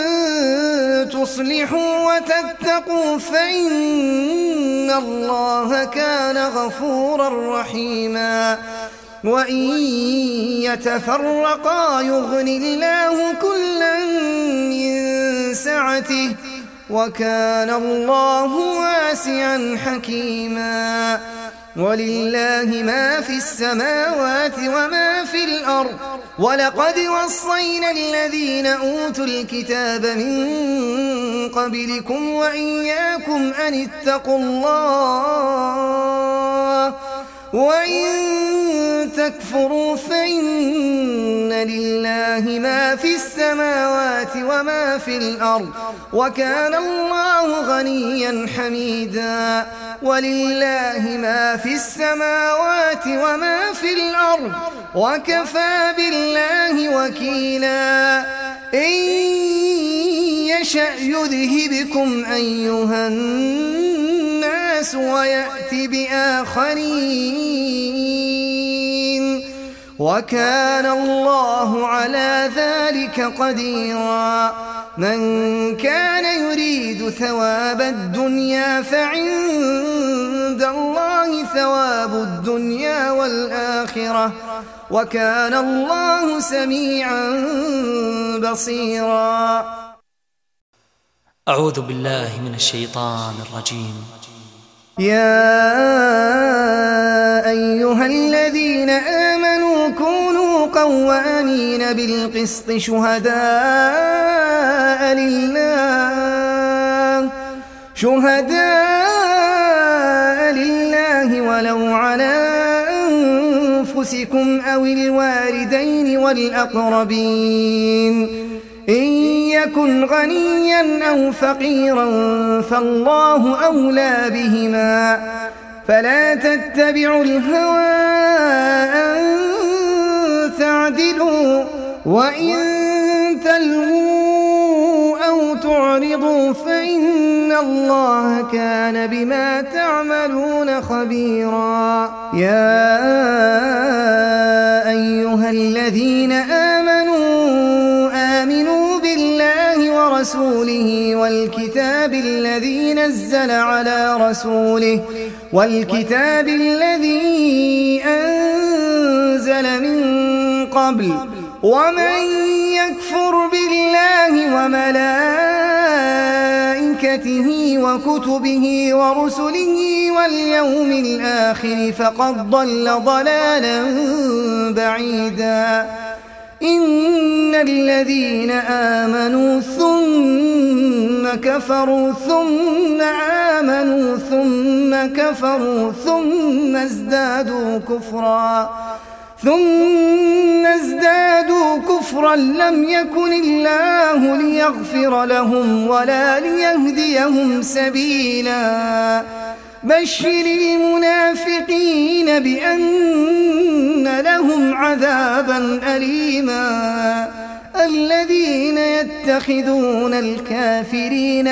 تصلحوا وتتقوا فإن الله كان غفورا رحيما وإن يتفرقا يغن الله كلا من سعته وكان الله واسعا حكيما ولله ما في السماوات وما في الأرض ولقد وصينا الذين أوتوا الكتاب من قبلكم وإياكم أن اتقوا الله وإن تكفروا فإن لله ما في السماوات وما في الأرض وكان الله غنيا حميدا ولله ما في السماوات وما في الأرض وكفى بالله وكيلا إن يشأ يذهبكم أيها الناس ويأتي بآخرين وكان الله على ذلك قديرا من كان يريد ثواب الدنيا فعند الله ثواب الدنيا والآخرة وكان الله سميعا بصيرا أعوذ بالله من الشيطان الرجيم. يا أيها الذين آمنوا كونوا قوامين بالقسط شهداء لله ولو على أنفسكم أو الوالدين والأقربين إن يكن غنيا أو فقيرا فالله أولى بهما فلا تتبعوا الهوى أن تعدلوا وإن تلووا أو تعرضوا فإن الله كان بما تعملون خبيرا يا أيها الذين آمنوا بالله ورسوله والكتاب الذي نزل على رسوله والكتاب الذي أنزل من قبل ومن يكفر بالله وملائكته وكتبه ورسله واليوم الآخر فقد ضل ضلالا بعيدا إن الذين آمنوا ثم كفروا ثم كفروا ثم ازدادوا كفرا لم يكن الله ليغفر لهم ولا ليهديهم سبيلا بشر المنافقين بأن لهم عذابا أليما الذين يتخذون الكافرين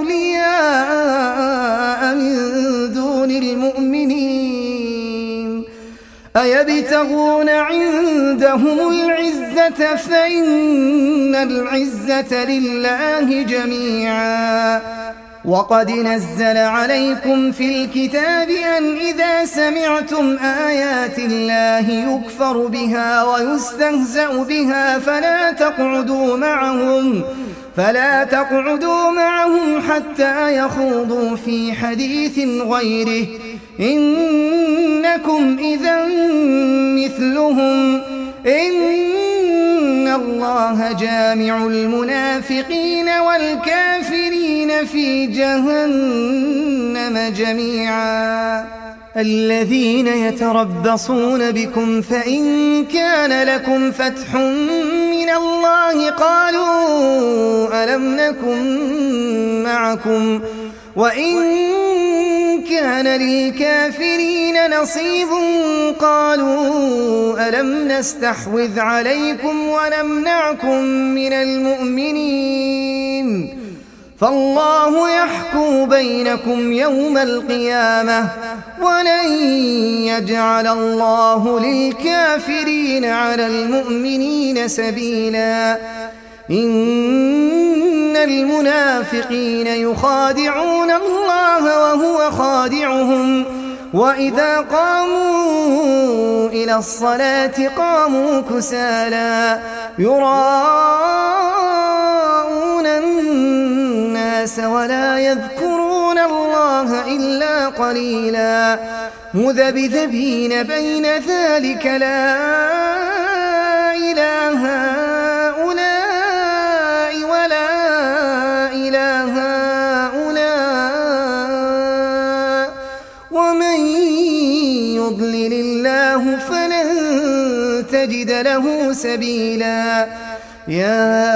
أولياء من دون المؤمنين أيبتغون عندهم العزة فإن العزة لله جميعا وقد نزل عليكم في الكتاب أن إذا سمعتم آيات الله يكفر بها ويستهزأ بها فلا تقعدوا معهم حتى يخوضوا في حديث غيره إنكم إذا مثلهم إن الله جامع المنافقين والكافرين في جهنم جميعا الذين يتربصون بكم فإن كان لكم فتح من الله قالوا ألم نكن معكم وإن كان للكافرين نصيب قالوا ألم نستحوذ عليكم ونمنعكم من المؤمنين فالله يحكم بينكم يوم القيامة ولن يجعل الله للكافرين على المؤمنين سبيلا إن المنافقين يخادعون الله وهو خادعهم وإذا قاموا إلى الصلاة قاموا كسالى يراءون الناس ولا يذكرون الله إلا قليلا مذبذبين بين ذلك لا إله هؤلاء ولا إله هؤلاء ومن يضلل الله فلن تجد له سبيلا يا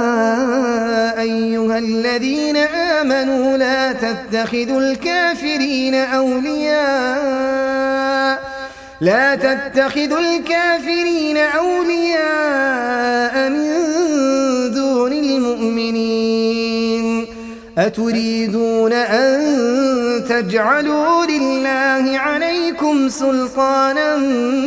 أيها الذين آمنوا لا تتخذوا الكافرين أولياء من دون المؤمنين أتريدون أن تجعلوا لله عليكم سلطانا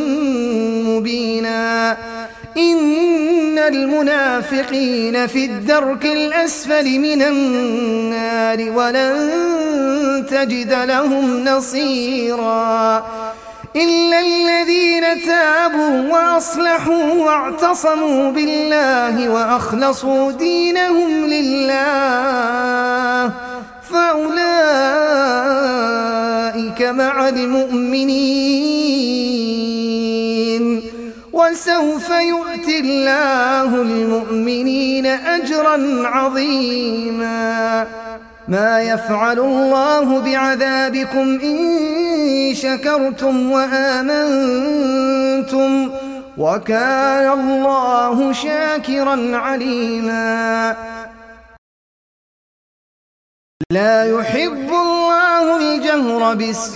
مبينا إن المنافقين في الدرك الأسفل من النار ولن تجد لهم نصيرا إلا الذين تابوا وأصلحوا واعتصموا بالله وأخلصوا دينهم لله فأولئك مع المؤمنين وسوف يؤتي الله المؤمنين أجرا عظيما ما يفعل الله بعذابكم إن شكرتم وآمنتم وكان الله شاكرا عليما لا يحب الله الجهر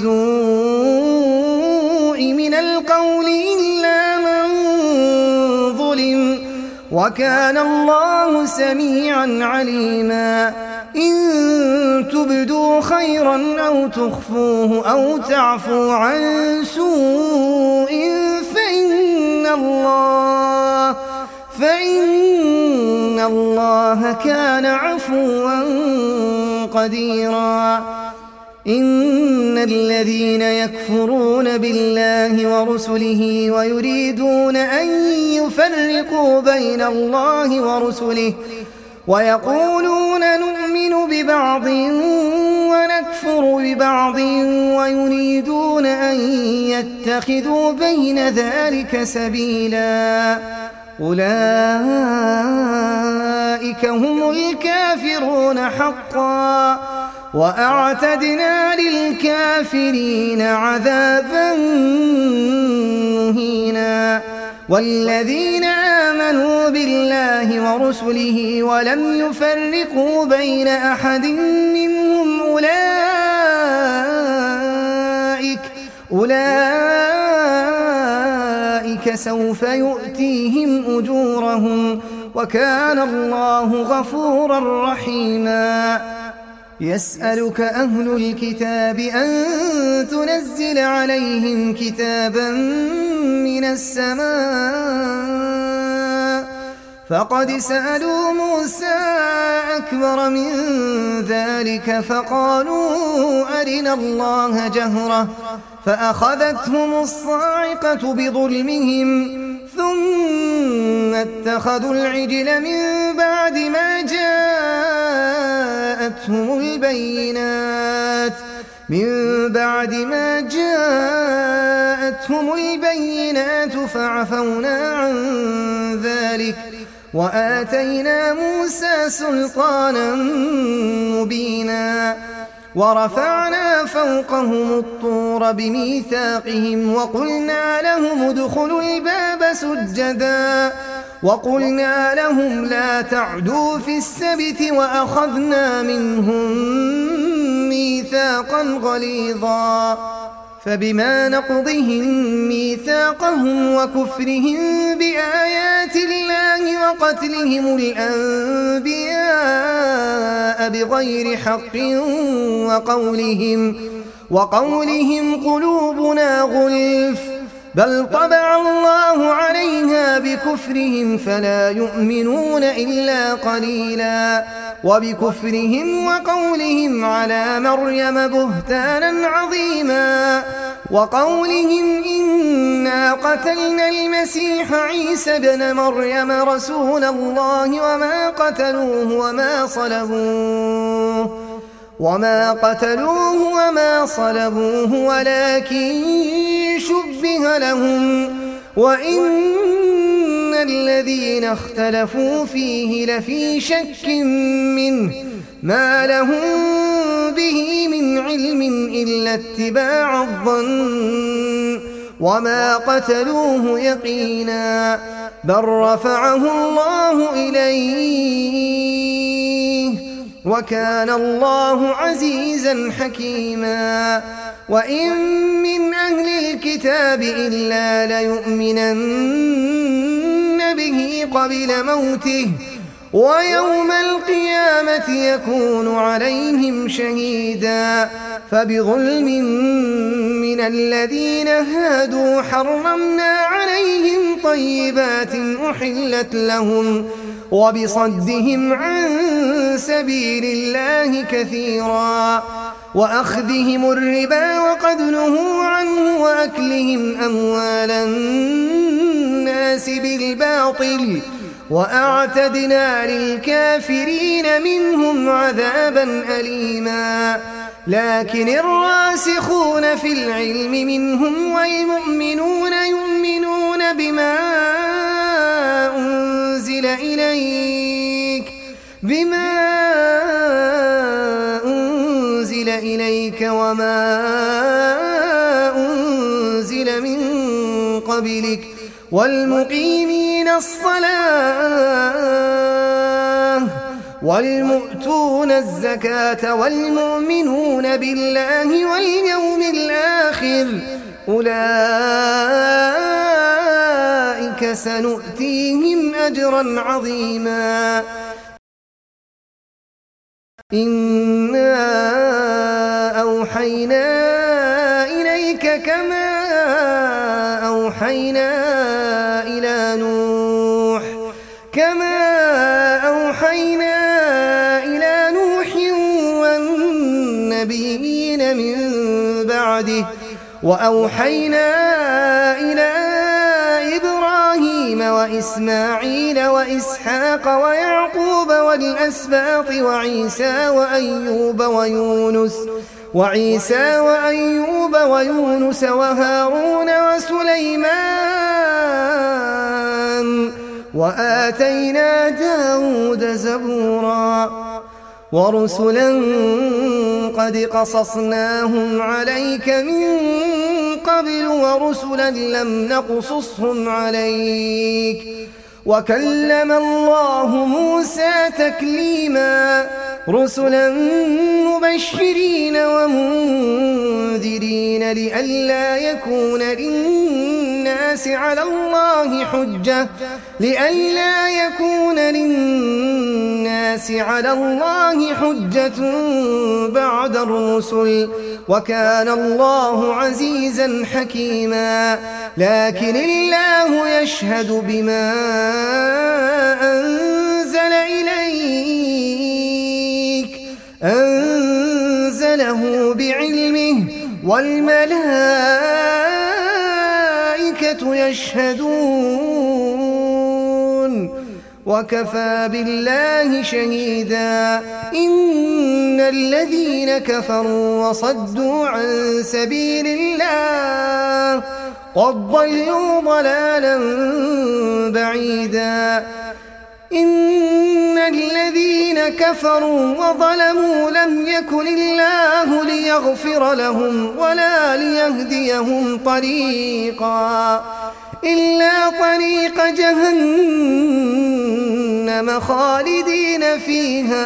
بالسوء من القول إلا من ظلم وكان الله سميعا عليما إن تبدوا خيرا أو تخفوه أو تعفوا عن سوء فإن الله كان عفوا قديرا إن الذين يكفرون بالله ورسله ويريدون أن يفرقوا بين الله ورسله ويقولون نؤمن ببعض ونكفر ببعض ويريدون أن يتخذوا بين ذلك سبيلا أولئك هم الكافرون حقا وأعتدنا للكافرين عذابا مهينا. والذين آمنوا بالله ورسله ولم يفرقوا بين أحد منهم أولئك سوف يؤتيهم أجورهم وكان الله غفورا رحيما. يسألك أهل الكتاب أن تنزل عليهم كتابا من السماء فقد سألوا موسى أكبر من ذلك فقالوا أرنا الله جهرة فأخذتهم الصاعقة بظلمهم ثم اتخذوا العجل من بعد ما جاءتهم البينات فعفونا عن ذلك وآتينا موسى سلطانا مبينا. ورفعنا فوقهم الطور بميثاقهم وقلنا لهم ادخلوا الباب سجدا وقلنا لهم لا تعدوا في السبت وأخذنا منهم ميثاقا غليظا. فبما نقضهم ميثاقهم وكفرهم بآيات الله وقتلهم الأنبياء بغير حق وقولهم قلوبنا غلف بل طبع الله عليها بكفرهم فلا يؤمنون إلا قليلا. وبكفرهم وقولهم على مريم بهتانا عظيما وقولهم إنا قتلنا المسيح عيسى ابن مريم رسول الله وما قتلوه وما صلبوه ولكن شبه لهم وإن الذين اختلفوا فيه لفي شك منه ما لهم به من علم إلا اتباع الظن وما قتلوه يقينا بل رفعه الله إليه وكان الله عزيزا حكيما. وإن من أهل الكتاب إلا ليؤمنن به قبل موته ويوم القيامة يكون عليهم شهيدا. فبظلم من الذين هادوا حرمنا عليهم طيبات أحلت لهم وبصدهم عن سبيل الله كثيرا وأخذهم الربا وقد نهوا عنه وأكلهم أموال الناس بالباطل وأعتدنا للكافرين منهم عذابا أليما. لكن الراسخون في العلم منهم والمؤمنون يؤمنون بما أنزل إليك وما أنزل من قبلك والمقيمين الصلاة والمؤتون الزكاة والمؤمنون بالله واليوم الآخر أولئك سنؤتيهم أجرا عظيما. إنا أوحينا إليك كما أوحينا إلى نوح والنبيين من بعده وأوحينا إلى إبراهيم وإسماعيل وإسحاق ويعقوب والأسباط وعيسى وأيوب ويونس وهارون وسليمان وآتينا داود زبورا ورسلا قد قصصناهم عليك من قبل ورسلا لم نقصصهم عليك وكلم الله موسى تكليما رسلا مبشرين ومنذرين لئلا يكون للناس على الله حجة بعد الرسل وكان الله عزيزا حكيما لكن الله يشهد بما أنزل إليك أنزله بعلمه والملائكة يشهدون وكفى بالله شهيدا إن الذين كفروا وصدوا عن سبيل الله قد ضلوا ضلالا بعيدا إن الذين كفروا وظلموا لم يكن الله ليغفر لهم ولا ليهديهم طريقا إلا طريق جهنم خالدين فيها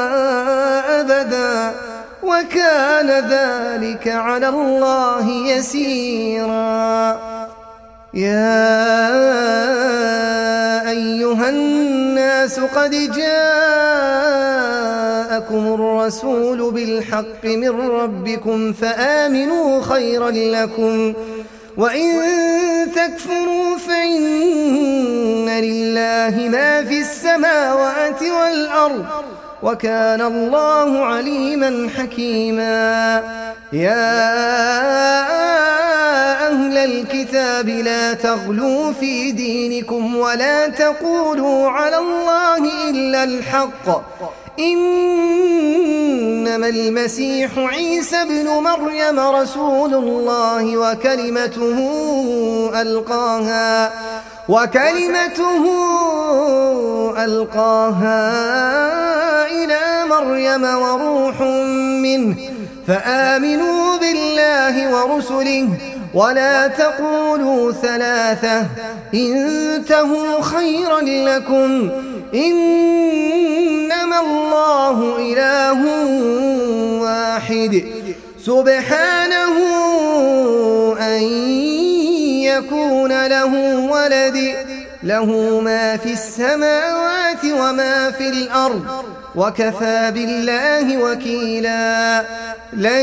أبدا وكان ذلك على الله يسيرا يا أيها الناس قد جاءكم الرسول بالحق من ربكم فآمنوا خيرا لكم وإن تكفروا فإن لله ما في السماوات والأرض وكان الله عليما حكيما يا أهل الكتاب لا تغلوا في دينكم ولا تقولوا على الله إلا الحق إنما المسيح عيسى ابن مريم رسول الله وكلمته ألقاها إلى مريم وروح منه فآمنوا بالله ورسله ولا تقولوا ثلاثة انتهوا خيرا لكم إنما الله إله واحد سبحانه أن يكون له ولد له ما في السماوات وما في الأرض وكفى بالله وكيلا لن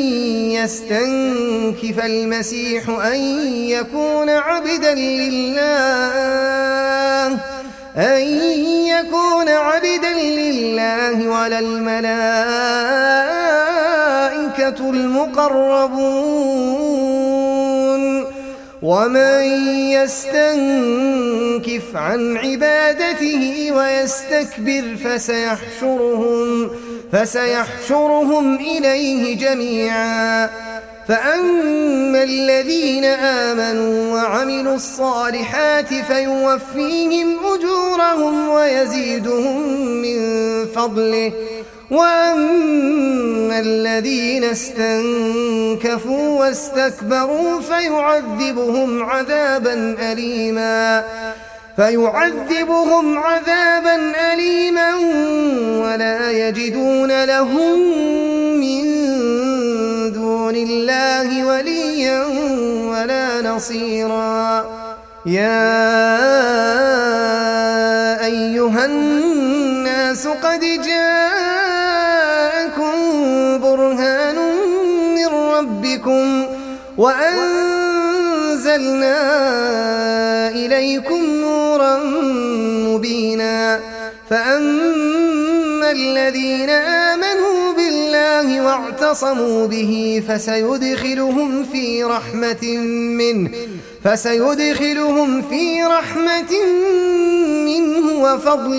يستنكف المسيح أن يكون عبدا لله ولا الملائكة المقربون ومن يستنكف عن عبادته ويستكبر فسيحشرهم إليه جميعا فأما الذين آمنوا وعملوا الصالحات فيوفيهم أجورهم ويزيدهم من فضله وأما الذين استنكفوا واستكبروا فيعذبهم عذابا أليما ولا يجدون لهم من دون الله وليا ولا نصيرا يا أيها الناس قد جاءكم برهان من ربكم وأنزلنا إليكم نورا مبينا فأما الذين آمنوا بالله واعتصموا به فسيدخلهم في رحمة منه وفضل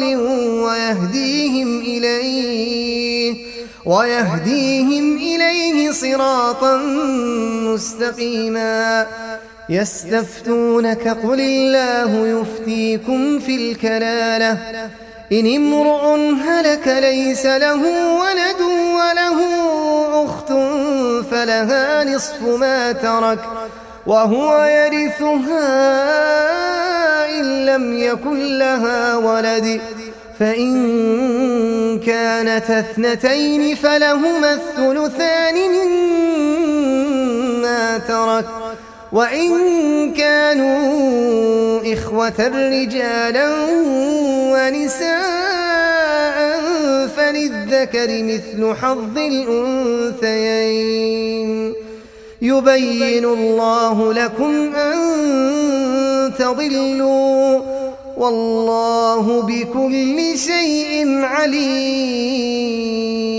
ويهديهم إليه صراطا مستقيما يستفتونك قل الله يفتيكم في الكلالة إن امرؤ هلك ليس له ولد وله أخت فلها نصف ما ترك وهو يرثها إن لم يكن لها ولد، فإن كانت اثنتين فلهما الثلثان مما ترك، وإن كانوا إخوة رجالا ونساء فللذكر مثل حظ الأنثيين. يبين الله لكم أن تضلوا والله بكل شيء عليم.